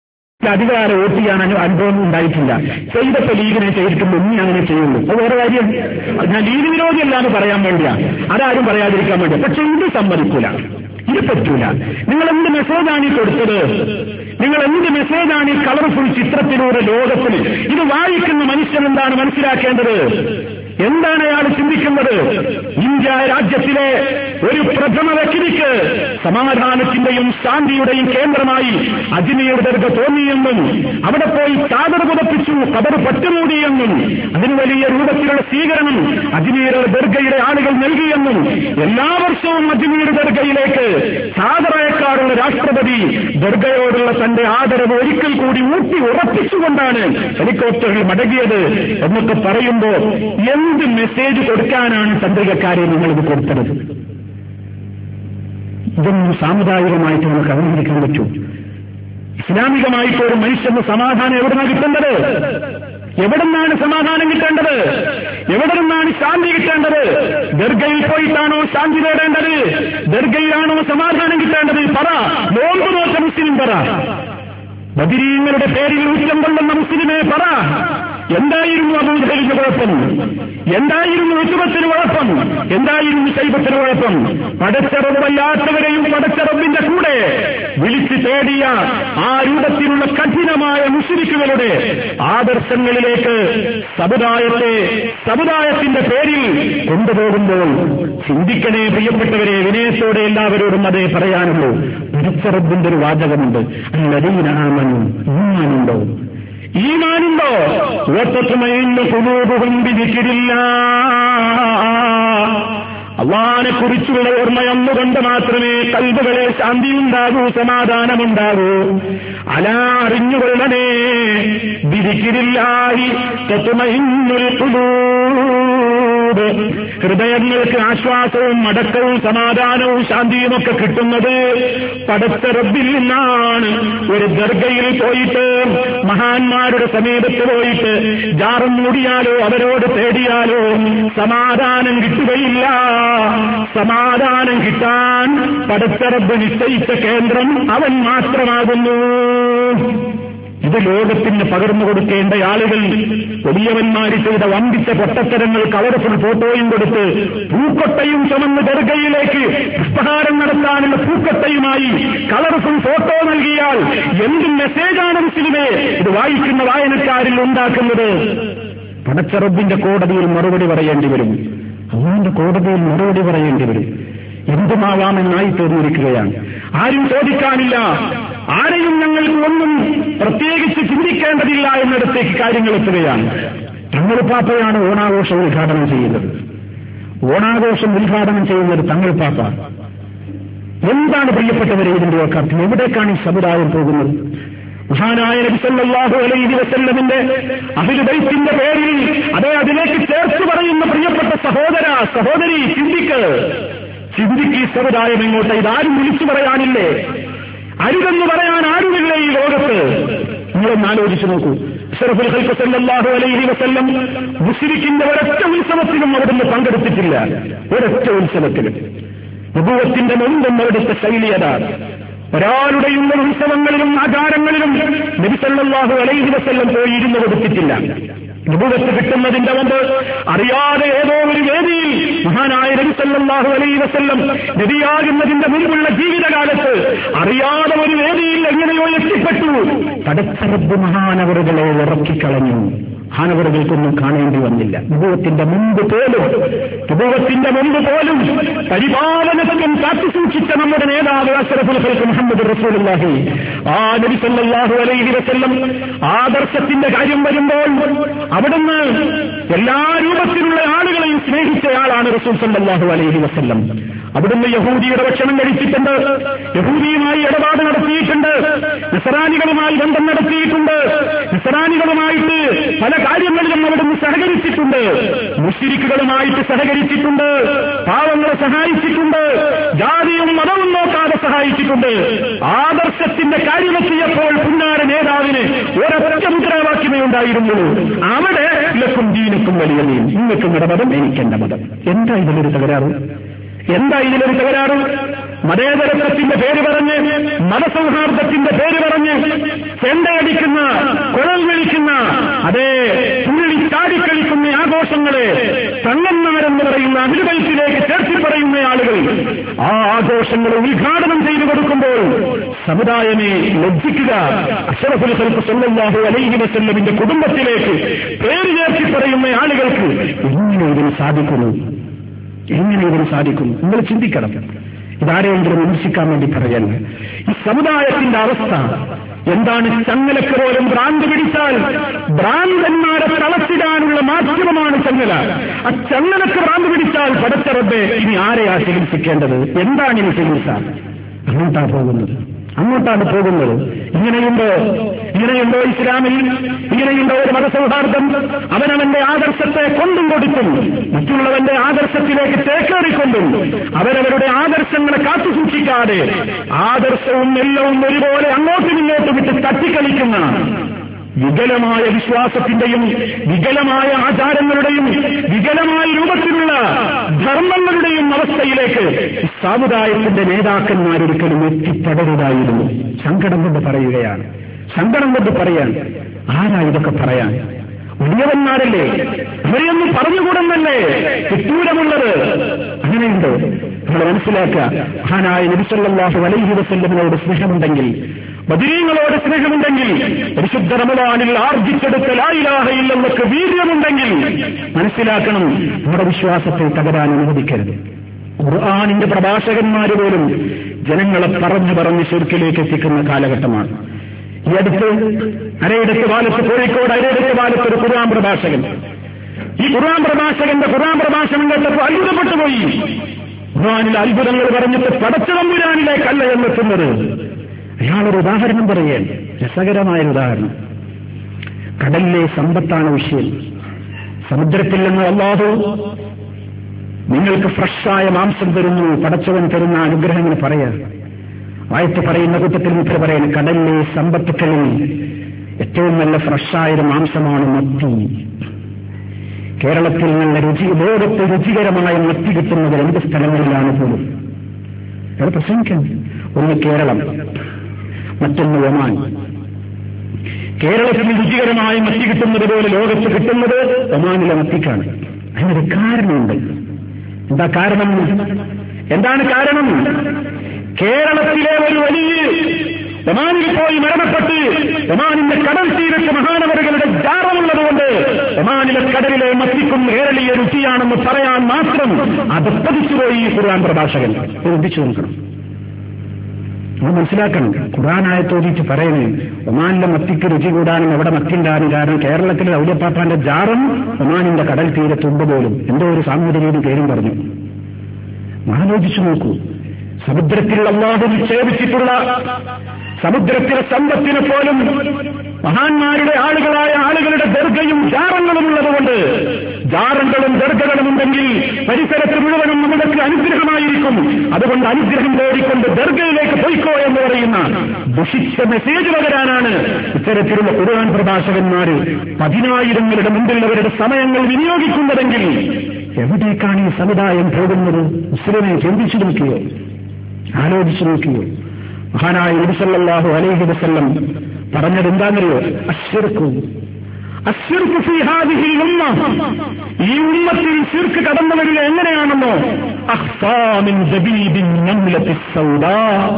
അധികാരം വോട്ട് ചെയ്യാൻ അനുഭവം ഉണ്ടായിട്ടില്ല. ചെയ്തപ്പോ ലീഗിനെ ചെയ്തിട്ടുണ്ട്, ഇനി അങ്ങനെ ചെയ്യുള്ളൂ. അത് വേറെ കാര്യം. ഞാൻ ലീഗ് വിരോധിയല്ല എന്ന് പറയാൻ വേണ്ടിയാ, അതാരും പറയാതിരിക്കാൻ വേണ്ടിയാ. പക്ഷെ ഇത് സമ്മതിക്കൂല, ഇത് പറ്റൂല. നിങ്ങൾ എന്ത് മെസ്സേജാണ് ഈ കൊടുത്തത്? നിങ്ങൾ എന്ത് മെസ്സേജാണ് ഈ കളർഫുൾ ചിത്രത്തിലൂടെ ലോകത്തിന്? ഇത് വായിക്കുന്ന മനുഷ്യൻ എന്താണ് മനസ്സിലാക്കേണ്ടത്? എന്താണ് അയാൾ ചിന്തിക്കുന്നത്? ഇന്ത്യ രാജ്യത്തിലെ ഒരു പ്രഥമ വ്യക്തിക്ക് സമാധാനത്തിന്റെയും ശാന്തിയുടെയും കേന്ദ്രമായി അജ്മീർ ദർഗ തോന്നിയെന്നും അവിടെ പോയി ചാദർ പുതപ്പിച്ചു, കബർ പട്ടുമൂടിയെന്നും അതിന് വലിയ രൂപത്തിലുള്ള സ്വീകരണം അജ്മീർ ദർഗയുടെ ആളുകൾ നൽകിയെന്നും എല്ലാ വർഷവും അജ്മീർ ദർഗയിലേക്ക് ചാദറയക്കാറുള്ള രാഷ്ട്രപതി ദർഗയോടുള്ള തന്റെ ആദരവ് ഒരിക്കൽ കൂടി ഊട്ടി ഉറപ്പിച്ചുകൊണ്ടാണ് ഹെലികോപ്റ്ററിൽ മടങ്ങിയത് എന്നൊക്കെ പറയുമ്പോ എന്ത് മെസ്സേജ് കൊടുക്കാനാണ് ചന്ദ്രികക്കാരെ നിങ്ങളിത് കൊടുത്തത്? ഇതൊന്നും സാമുദായികമായിട്ട് നമുക്ക് അംഗീകരിക്കാൻ പറ്റൂ? ഇസ്ലാമികമായിട്ട് ഒരു മനുഷ്യന് സമാധാനം എവിടുന്നാണ് കിട്ടേണ്ടത്? എവിടെ നിന്നാണ് സമാധാനം കിട്ടേണ്ടത്? എവിടെ നിന്നാണ് ശാന്തി കിട്ടേണ്ടത്? ദർഗയിൽ പോയിട്ടാണോ ശാന്തി നേടേണ്ടത്? ദർഗയിലാണോ സമാധാനം കിട്ടേണ്ടത്? പറ. നോമ്പ് നോച്ച മുസ്ലിം പറ. ബദരീങ്ങളുടെ പേരിൽ ഊറ്റം കൊള്ളുന്ന മുസ്ലിമേ പറ. എന്തായിരുന്നു അബൂജഹലിന് കുഴപ്പം? എന്തായിരുന്നു ഉത്സവത്തിന് കുഴപ്പം? എന്തായിരുന്നു ശൈബത്തിന് കുഴപ്പം? പടച്ചറബല്ലാത്തവരെയും പടച്ചറബിന്റെ കൂടെ വിളിച്ചു തേടിയ ആ രൂപത്തിലുള്ള കഠിനമായ മുശ്രിക്കുകളുടെ ആദർശങ്ങളിലേക്ക് സമുദായത്തെ സമുദായത്തിന്റെ പേരിൽ കൊണ്ടുപോകുമ്പോൾ ചിന്തിക്കണേ പ്രിയപ്പെട്ടവരെ. വിനയത്തോടെ എല്ലാവരോടും അതേ പറയാനുള്ളൂ. പടച്ചറബിന്റെ ഒരു വാചകമുണ്ട്, അല്ലദീന ആമനൂ. ഈമാനുണ്ടോ? ഈമാനുണ്ടോ? വതത്മഇന്നു ഖുലൂബുഹും ബിദിക്രില്ലാഹ്. അല്ലാഹുവിനെ കുറിച്ചുള്ള ഓർമ്മയൊന്നുകൊണ്ട് മാത്രമേ കൽബുകളിൽ ശാന്തിയുണ്ടാകൂ, സമാധാനമുണ്ടാകൂ. അലാ, അറിഞ്ഞുകൊള്ളണേ, ബിദിക്രില്ലാഹി തത്മഇന്നുൽ ഖുലൂബ്. ഹൃദയങ്ങൾക്ക് ആശ്വാസവും അടക്കവും സമാധാനവും ശാന്തിയും ഒക്കെ കിട്ടുന്നത് പടച്ച റബ്ബിൽ നിന്നാണ്. ഒരു ദർഗയിൽ പോയിട്ട് മഹാന്മാരുടെ സമീപത്ത് പോയിട്ട് ജാറം മൂടിയാലോ അവരോട് തേടിയാലോ സമാധാനം കിട്ടുകയില്ല. സമാധാനം കിട്ടാൻ പടച്ച റബ്ബ് നിശ്ചയിച്ച കേന്ദ്രം അവൻ മാത്രമാകുന്നു. ഇത് ലോകത്തിന് പകർന്നു കൊടുക്കേണ്ട ആളുകൾ വലിയവന്മാര് ചെയ്ത വമ്പിച്ച പൊട്ടത്തരങ്ങൾ കളർഫുൾ ഫോട്ടോയും കൊടുത്ത് പൂക്കൊട്ടയും ചുമന്ന് ദർഗയിലേക്ക് പുഷ്പഹാരം നടത്താനുള്ള പൂക്കൊട്ടയുമായി കളർഫുൾ ഫോട്ടോ നൽകിയാൽ എന്ത് മെസ്സേജാണ് മുസ്ലിമേ ഇത് വായിക്കുന്ന വായനക്കാരിൽ ഉണ്ടാക്കുന്നത്? പടച്ച റബ്ബിന്റെ കോടതിയിൽ മറുപടി പറയേണ്ടി വരും. അള്ളാന്റെ കോടതിയിൽ മറുപടി പറയേണ്ടി വരും. എന്തുമാവാമെന്നായി തീർന്നിരിക്കുകയാണ്. ആരും ചോദിക്കാനില്ല. ആരെയും ഞങ്ങൾക്ക് ഒന്നും പ്രത്യേകിച്ച് ചിന്തിക്കേണ്ടതില്ല എന്നിടത്തേക്ക് കാര്യങ്ങൾ എത്തുകയാണ്. തങ്ങൾ പാപ്പയാണ് ഓണാഘോഷം ഉദ്ഘാടനം ചെയ്യുന്നത്. ഓണാഘോഷം ഉദ്ഘാടനം ചെയ്യുന്നത് തങ്ങൾ പാപ്പ. എന്താണ് പ്രിയപ്പെട്ടവരെ ഇതിന്റെ അർത്ഥം? എവിടേക്കാണ് ഈ സമുദായം പോകുന്നത്? മഹാനായ നബി സല്ലല്ലാഹു അലൈഹി വസല്ലമിന്റെ അഹ്ലു ബൈത്തിന്റെ പേരിൽ അതേ അതിലേക്ക് ചേർത്ത് പറയുന്ന പ്രിയപ്പെട്ട സഹോദര സഹോദരി, ചിന്തിക്ക് ചിന്തിക്ക് ഈ സമുദായം എങ്ങോട്ട്? ഇതാരും വിളിച്ചു പറയാനില്ലേ? അരുതെന്ന് പറയാൻ ആരുമില്ലേ ഈ ലോകത്ത്? നിങ്ങളൊന്ന് ആലോചിച്ചു നോക്കൂ. അഷ്റഫുൽ ഖൽഖ് സല്ലല്ലാഹു അലൈഹി വസല്ലം മുശ്രിക്കിന്റെ ഒരൊറ്റ ഉത്സവത്തിലും അവിടുന്ന് പങ്കെടുത്തിട്ടില്ല. ഒരൊറ്റ ഉത്സവത്തിലും. നബുവത്തിന്റെ മുൻപും അവിടുത്തെ ശൈലി അതാണ്. ഒരാളുടെയും ഉത്സവങ്ങളിലും ആചാരങ്ങളിലും നബി സല്ലല്ലാഹു അലൈഹി വസല്ലം പോയി ഇരുന്ന് കൊടുത്തിട്ടില്ല. നബുവത്ത് കിട്ടുന്നതിന്റെ മുമ്പ് അറിയാതെ ഏതോ ഒരു വേദിയിൽ മഹാനായ നബി സല്ലല്ലാഹു അലൈഹി വസല്ലം നബിയാകുന്നതിന്റെ മുൻപുള്ള ജീവിതകാലത്ത് അറിയാതെ ഒരു വേദിയിൽ എങ്ങനെയോ എത്തിപ്പെട്ടു. പടച്ച റബ്ബ് മഹാനവറുകളെ ഇറക്കിക്കളഞ്ഞു. മഹാനവറുകൾക്കൊന്നും കാണേണ്ടി വന്നില്ല. നബുവത്തിന്റെ മുമ്പ് പോലും നബുവത്തിന്റെ മുമ്പ് പോലും പരിപാലനത്തിനും കാത്തുസൂക്ഷിച്ച നമ്മുടെ നേതാവ് അഷ്റഫുൽ ഖൽഖ് മുഹമ്മദ് റസൂലുള്ളാഹി ആ നബി സല്ലല്ലാഹു അലൈഹി വസല്ലം ആദർശത്തിന്റെ കാര്യം വരുമ്പോൾ അവിടുന്ന് എല്ലാ രൂപത്തിലുള്ള ആളുകളെയും സ്നേഹിച്ചയാളാണ് റസൂൽ സല്ലല്ലാഹു അലൈഹി വസല്ലം. അവിടുന്ന് യഹൂദിയുടെ ഭക്ഷണം കഴിച്ചിട്ടുണ്ട്, യഹൂദിയുമായി ഇടപാട് നടത്തിയിട്ടുണ്ട്, ഇസ്രാനികളുമായി ബന്ധം നടത്തിയിട്ടുണ്ട്, ഇസ്രാനികളുമായിട്ട് പല കാര്യങ്ങളിലും അവിടുന്ന് സഹകരിച്ചിട്ടുണ്ട്, മുശ്രിക്കുകളുമായിട്ട് സഹകരിച്ചിട്ടുണ്ട്, പാവങ്ങളെ സഹായിച്ചിട്ടുണ്ട്, ജാതിയും മതവും നോക്കാതെ സഹായിച്ചിട്ടുണ്ട്. ആദർശത്തിന്റെ കാര്യമെത്തിയപ്പോൾ പുന്നാര നേതാവിന് ഒരൊറ്റ മുദ്രാവാക്യമേ ഉണ്ടായിരുന്നുള്ളൂ. അവിടെ ലക്കും ദീനക്കും വലിയ നീ, നിങ്ങൾക്കും മതം എനിക്കെന്റെ മതം. എന്താ ഇതിലൊരു തകരാറ്? എന്താ ഇതിലൊരു തകരാറ്? മതേതരത്വത്തിന്റെ പേര് പറഞ്ഞ്, മതസൗഹാർദ്ദത്തിന്റെ പേര് പറഞ്ഞ് ചെണ്ടയടിക്കുന്ന, കുഴൽ വിളിക്കുന്ന, അതേ തുള്ളി ചാടിക്കളിക്കുന്ന ആഘോഷങ്ങളെ തങ്ങന്മാരെന്ന് പറയുന്ന അഭിരുബൈത്തിലേക്ക് ചേർത്തി പറയുന്ന ആളുകൾ ആ ആഘോഷങ്ങളെ ഉദ്ഘാടനം ചെയ്തു കൊടുക്കുമ്പോൾ സമുദായമേ ലജ്ജിക്കുക. അഷ്റഫുൽ ഖൽഖ് സല്ലല്ലാഹു അലൈഹി വസല്ലമിന്റെ കുടുംബത്തിലേക്ക് പേര് ചേർത്തി പറയുന്ന ആളുകൾക്ക് എങ്ങനെ ഇതിന് സാധിക്കുന്നു? എങ്ങനെ ഇതിന് സാധിക്കും? നിങ്ങൾ ചിന്തിക്കണം. ഇതാരെയെങ്കിലും വിമർശിക്കാൻ വേണ്ടി പറയല്ല. ഈ സമുദായത്തിന്റെ അവസ്ഥ എന്താണ്? ചങ്ങലക്ക് പോലും ഭ്രാന്ത് പിടിച്ചാൽ ഭ്രാന്തന്മാരെ തളച്ചിടാനുള്ള മാധ്യമമാണ് ചങ്ങല. ആ ചങ്ങലക്ക് ഭ്രാന്ത് പിടിച്ചാൽ പടച്ച റബ്ബേ ഇനി ആരെയാ ചികിത്സിക്കേണ്ടത്? എന്താണ് ഇനി ചികിത്സ? അങ്ങോട്ടാ പോകുന്നത്, അങ്ങോട്ടാണ് പോകുന്നത്. ഇങ്ങനെയുണ്ടോ ഇങ്ങനെയുണ്ടോ ഇസ്ലാമിൽ? ഇങ്ങനെയുണ്ടോ ഒരു മതസൗഹാർദ്ദം? അവനവന്റെ ആദർശത്തെ കൊണ്ടും കൊടുക്കും, മറ്റുള്ളവന്റെ ആദർശത്തിലേക്ക് ചേക്കേറിക്കൊണ്ടും അവരവരുടെ ആദർശങ്ങളെ കാത്തുസൂക്ഷിക്കാതെ ആദർശവും എല്ലവും ഒരുപോലെ അങ്ങോട്ടും ഇങ്ങോട്ടും വിട്ട് തട്ടിക്കളിക്കുന്ന വികലമായ വിശ്വാസത്തിന്റെയും വികലമായ ആചാരങ്ങളുടെയും വികലമായ രൂപത്തിലുള്ള ധർമ്മങ്ങളുടെയും അവസ്ഥയിലേക്ക് സമുദായത്തിന്റെ നേതാക്കന്മാരൊരിക്കലും എത്തിപ്പെടരുതായിരുന്നു. സങ്കടം കൊണ്ട് പറയുകയാണ്, സങ്കടം കൊണ്ട് പറയാൻ. ആരാ ഇതൊക്കെ പറയാൻ? വലിയവന്മാരല്ലേ? അവരെയൊന്നും പറഞ്ഞുകൂടുന്നല്ലേ വിദൂരമുള്ളത്? അങ്ങനെയുണ്ടോ? നമ്മൾ മനസ്സിലാക്കുക. മഹാനായ നബി സല്ലല്ലാഹു അലൈഹി വസല്ലമിനോട് സ്നേഹമുണ്ടെങ്കിൽ, ബദരീങ്ങളോട് സ്നേഹമുണ്ടെങ്കിൽ, പരിശുദ്ധ റമളാനിൽ ആർജിച്ചെടുത്ത ലാ ഇലാഹ ഇല്ലല്ലാഹ് വീര്യമുണ്ടെങ്കിൽ മനസ്സിലാക്കണം, നമ്മുടെ വിശ്വാസത്തെ തകരാൻ അനുവദിക്കരുത്. ഖുർആനിന്റെ പ്രഭാഷകന്മാര് പോലും ജനങ്ങളെ പറഞ്ഞു പറഞ്ഞ് ശിർക്കിലേക്ക് എത്തിക്കുന്ന കാലഘട്ടമാണ്. ഈ അടുത്ത് അരയിടത്ത് കാലത്ത് കോഴിക്കോട് അരയിടത്ത് കാലത്ത് ഒരു ഖുർആൻ പ്രഭാഷകൻ, ഈ ഖുർആൻ പ്രഭാഷകന്റെ ഖുർആൻ പ്രഭാഷണം കേട്ടപ്പോൾ അത്ഭുതപ്പെട്ടു പോയി. ഖുർആനിൽ അത്ഭുതങ്ങൾ പറഞ്ഞിട്ട് പടച്ച തമ്പുരാനിലേക്കല്ല എന്നെത്തുന്നത്. അയാളൊരു ഉദാഹരണം പറയുകയാണ്, രസകരമായൊരു ഉദാഹരണം. കടലിലെ സമ്പത്താണ് വിഷയം. സമുദ്രത്തിൽ നിന്ന് അല്ലാഹു നിങ്ങൾക്ക് ഫ്രഷായ മാംസം തരുന്നു, പടച്ചവൻ തരുന്ന അനുഗ്രഹങ്ങൾ പറയാം. വായത്ത് പറയുന്ന കൂട്ടത്തിൽ മുദ്ര പറയുന്നു, കടലിലെ സമ്പത്തുക്കളിൽ ഏറ്റവും നല്ല ഫ്രഷായൊരു മാംസമാണ് മത്തി. കേരളത്തിൽ നല്ല രുചി ലോകത്ത് രുചികരമായ മത്തി കിട്ടുന്നത് രണ്ട് സ്ഥലങ്ങളിലാണ് പോലും. അത് പ്രസംഗിക്കാൻ ഒന്ന് കേരളം, മറ്റൊന്ന് ഒമാൻ. കേരളത്തിൽ രുചികരമായി മത്തി കിട്ടുന്നത് പോലെ ലോകത്ത് കിട്ടുന്നത് ഒമാനിലെ മത്തിക്കാണ്. അതിനൊരു കാരണമുണ്ട്. എന്താ കാരണം? എന്താണ് കാരണം? കേരളത്തിലെ ഒരു വലിയ ഒമാനിൽ പോയി മരണപ്പെട്ട് ഒമാനിന്റെ കടൽ തീരത്ത് മഹാനവറുകളുടെ ജാറമുള്ളതുകൊണ്ട് ഒമാനിലെ കടലിലെ മത്തിക്കും കേരളീയ രുചിയാണെന്ന് പറയാൻ മാത്രം അത് പതിച്ചുപോയി ഈ ഖുർആൻ പ്രഭാഷകൻ. ശ്രദ്ധിച്ചു നോക്കണം, നമ്മൾ മനസ്സിലാക്കണം. ഖുർആനായത്തോതിച്ച് പറയുന്നത് ഒമാനിലെ മത്തിക്ക് രുചി കൂടാനും അവിടെ മത്തിണ്ടാനും കാരണം കേരളത്തിലെ ഔലിയപ്പാപ്പാന്റെ ജാറും ഒമാനിന്റെ കടൽ തീരത്തുണ്ട് പോലും. എന്തോ ഒരു സാമൂഹിക പേരും പറഞ്ഞു. ആലോചിച്ചു നോക്കൂ. സമുദ്രത്തിൽ അല്ലാഹു നിക്ഷേപിച്ചിട്ടുള്ള സമുദ്രത്തിലെ സമ്പത്തിനെ പോലും മഹാന്മാരുടെ ആളുകളായ ആളുകളുടെ ദർഗയും ജാറങ്ങളും ഉള്ളതുകൊണ്ട്, ജാറങ്ങളും ദർഗകളും ഉണ്ടെങ്കിൽ പരിസരത്ത് മുഴുവനും നമുക്ക് അനുഗ്രഹമായിരിക്കും. അതുകൊണ്ട് അനുഗ്രഹം തേടിക്കൊണ്ട് ദർഗയിലേക്ക് പോയിക്കോ എന്ന് പറയുന്ന ദുഷിച്ച മെസ്സേജ് പകരാനാണ് ഇത്തരത്തിലുള്ള ഖുർആൻ പ്രഭാഷകന്മാർ പതിനായിരങ്ങളുടെ മുമ്പിലുള്ളവരുടെ സമയങ്ങൾ വിനിയോഗിക്കുന്നതെങ്കിൽ എവിടേക്കാണ് ഈ സമുദായം പോകുന്നത്? മുസ്ലിമെ ചിന്തിച്ചു നോക്കിയോ, ആലോചിച്ചു നോക്കിയോ? മഹാനായ നബി സല്ലല്ലാഹു അലൈഹി വസല്ലം പറഞ്ഞത് എന്താണെന്നറിയോ? അശ്ശിർക്കു അശ്ശിർക്കു ഫീ ഹാദിഹിൽ ഉമ്മ, ഈ ഉമ്മത്തിൽ ശിർക്ക് കടന്നു വരിക എങ്ങനെയാണെന്നോ? അഖ്സാ മിൻ ജബീബിൻ നംലത്തിസ് സൗദാ,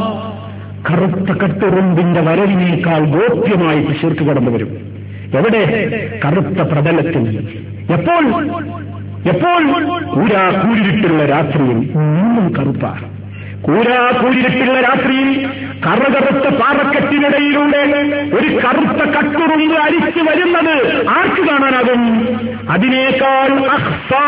കറുത്ത കട്ടുറുമ്പിന്റെ വരവിനേക്കാൾ ഗോപ്യമായിട്ട് ശിർക്ക് കടന്നു വരും. എവിടെ? കറുത്ത പ്രതലത്തിൽ. എപ്പോൾ? എപ്പോൾ? കൂരാ കൂരിട്ടുള്ള രാത്രിയിൽ. മൂന്നും കറുപ്പാണ്. കൂരാ കൂരിട്ടുള്ള രാത്രിയിൽ കറുകറുത്ത പാറക്കെട്ടിനിടയിലൂടെ ഒരു കറുത്ത കട്ടുറുമ്പ് അരിച്ചു വരുന്നത് ആർക്ക് കാണാനാകും? അതിനേക്കാൾ അഖ്ഫാ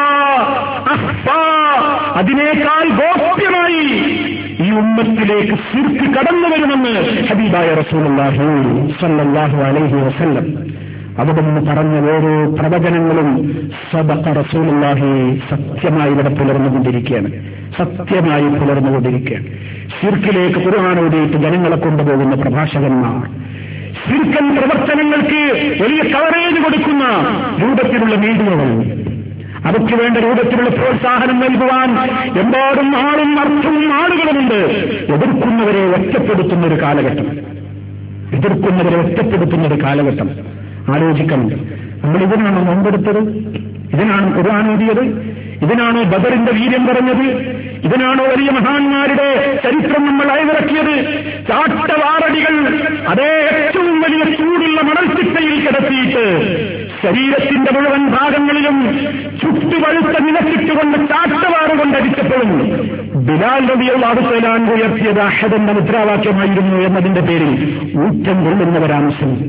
അഖ്ഫാ അതിനേക്കാൾ ഗോപ്യമായി ഈ ഉമ്മത്തിലേക്ക് ശിർക്ക് കടന്നു വരുമെന്ന് ഹബീബായ റസൂലുള്ളാഹി സ്വല്ലല്ലാഹു അലൈഹി വസല്ലം അവിടെ നിന്ന് പറഞ്ഞ ഓരോ പ്രവചനങ്ങളും സദഖ റസൂലുള്ളാഹി സത്യമായി ഇവിടെ പുലർന്നുകൊണ്ടിരിക്കുകയാണ്. സത്യമായി പുലർന്നുകൊണ്ടിരിക്കുകയാണ്. ശിർക്കിലേക്ക് ഖുർആൻ ഓതിയിട്ട് ജനങ്ങളെ കൊണ്ടുപോകുന്ന പ്രഭാഷകന്മാർ, ശിർക്കൻ പ്രവർത്തനങ്ങൾക്ക് വലിയ കവറേജ് കൊടുക്കുന്ന രൂപത്തിലുള്ള മീഡിയകൾ, അതൊക്കെ വേണ്ട രൂപത്തിലുള്ള പ്രോത്സാഹനം നൽകുവാൻ എമ്പാടും ആളും അർത്ഥവും ആളുകളുമുണ്ട്. എതിർക്കുന്നവരെ ഒറ്റപ്പെടുത്തുന്ന ഒരു കാലഘട്ടം, എതിർക്കുന്നവരെ ഒറ്റപ്പെടുത്തുന്ന ഒരു കാലഘട്ടം. ആലോചിക്കണം. നമ്മൾ ഇതിനാണോ നോമ്പെടുത്തത്? ഇതിനാണോ ഖുർആൻ ഓതിയത്? ഇതിനാണോ ബദറിന്റെ വീര്യം പറഞ്ഞത്? ഇതിനാണോ വലിയ മഹാന്മാരുടെ ചരിത്രം നമ്മൾ അയവിറക്കിയത്? ചാട്ടവാറടികൾ അതേ ഏറ്റവും വലിയ ചൂടുള്ള മണൽത്തിട്ടയിൽ കിടത്തിയിട്ട് ശരീരത്തിന്റെ മുഴുവൻ ഭാഗങ്ങളിലും ചുട്ടുപഴുത്ത നിലത്തിട്ടുകൊണ്ട് ചാട്ടവാറ് കൊണ്ടടിച്ചപ്പോഴും ബിലാൽ റളിയല്ലാഹു തആല ഉയർത്തിയത് അഹദ് എന്ന മുദ്രാവാക്യമായിരുന്നു എന്നതിന്റെ പേരിൽ ഊറ്റം കൊള്ളുന്നവരാണ് മുസ്ലിം.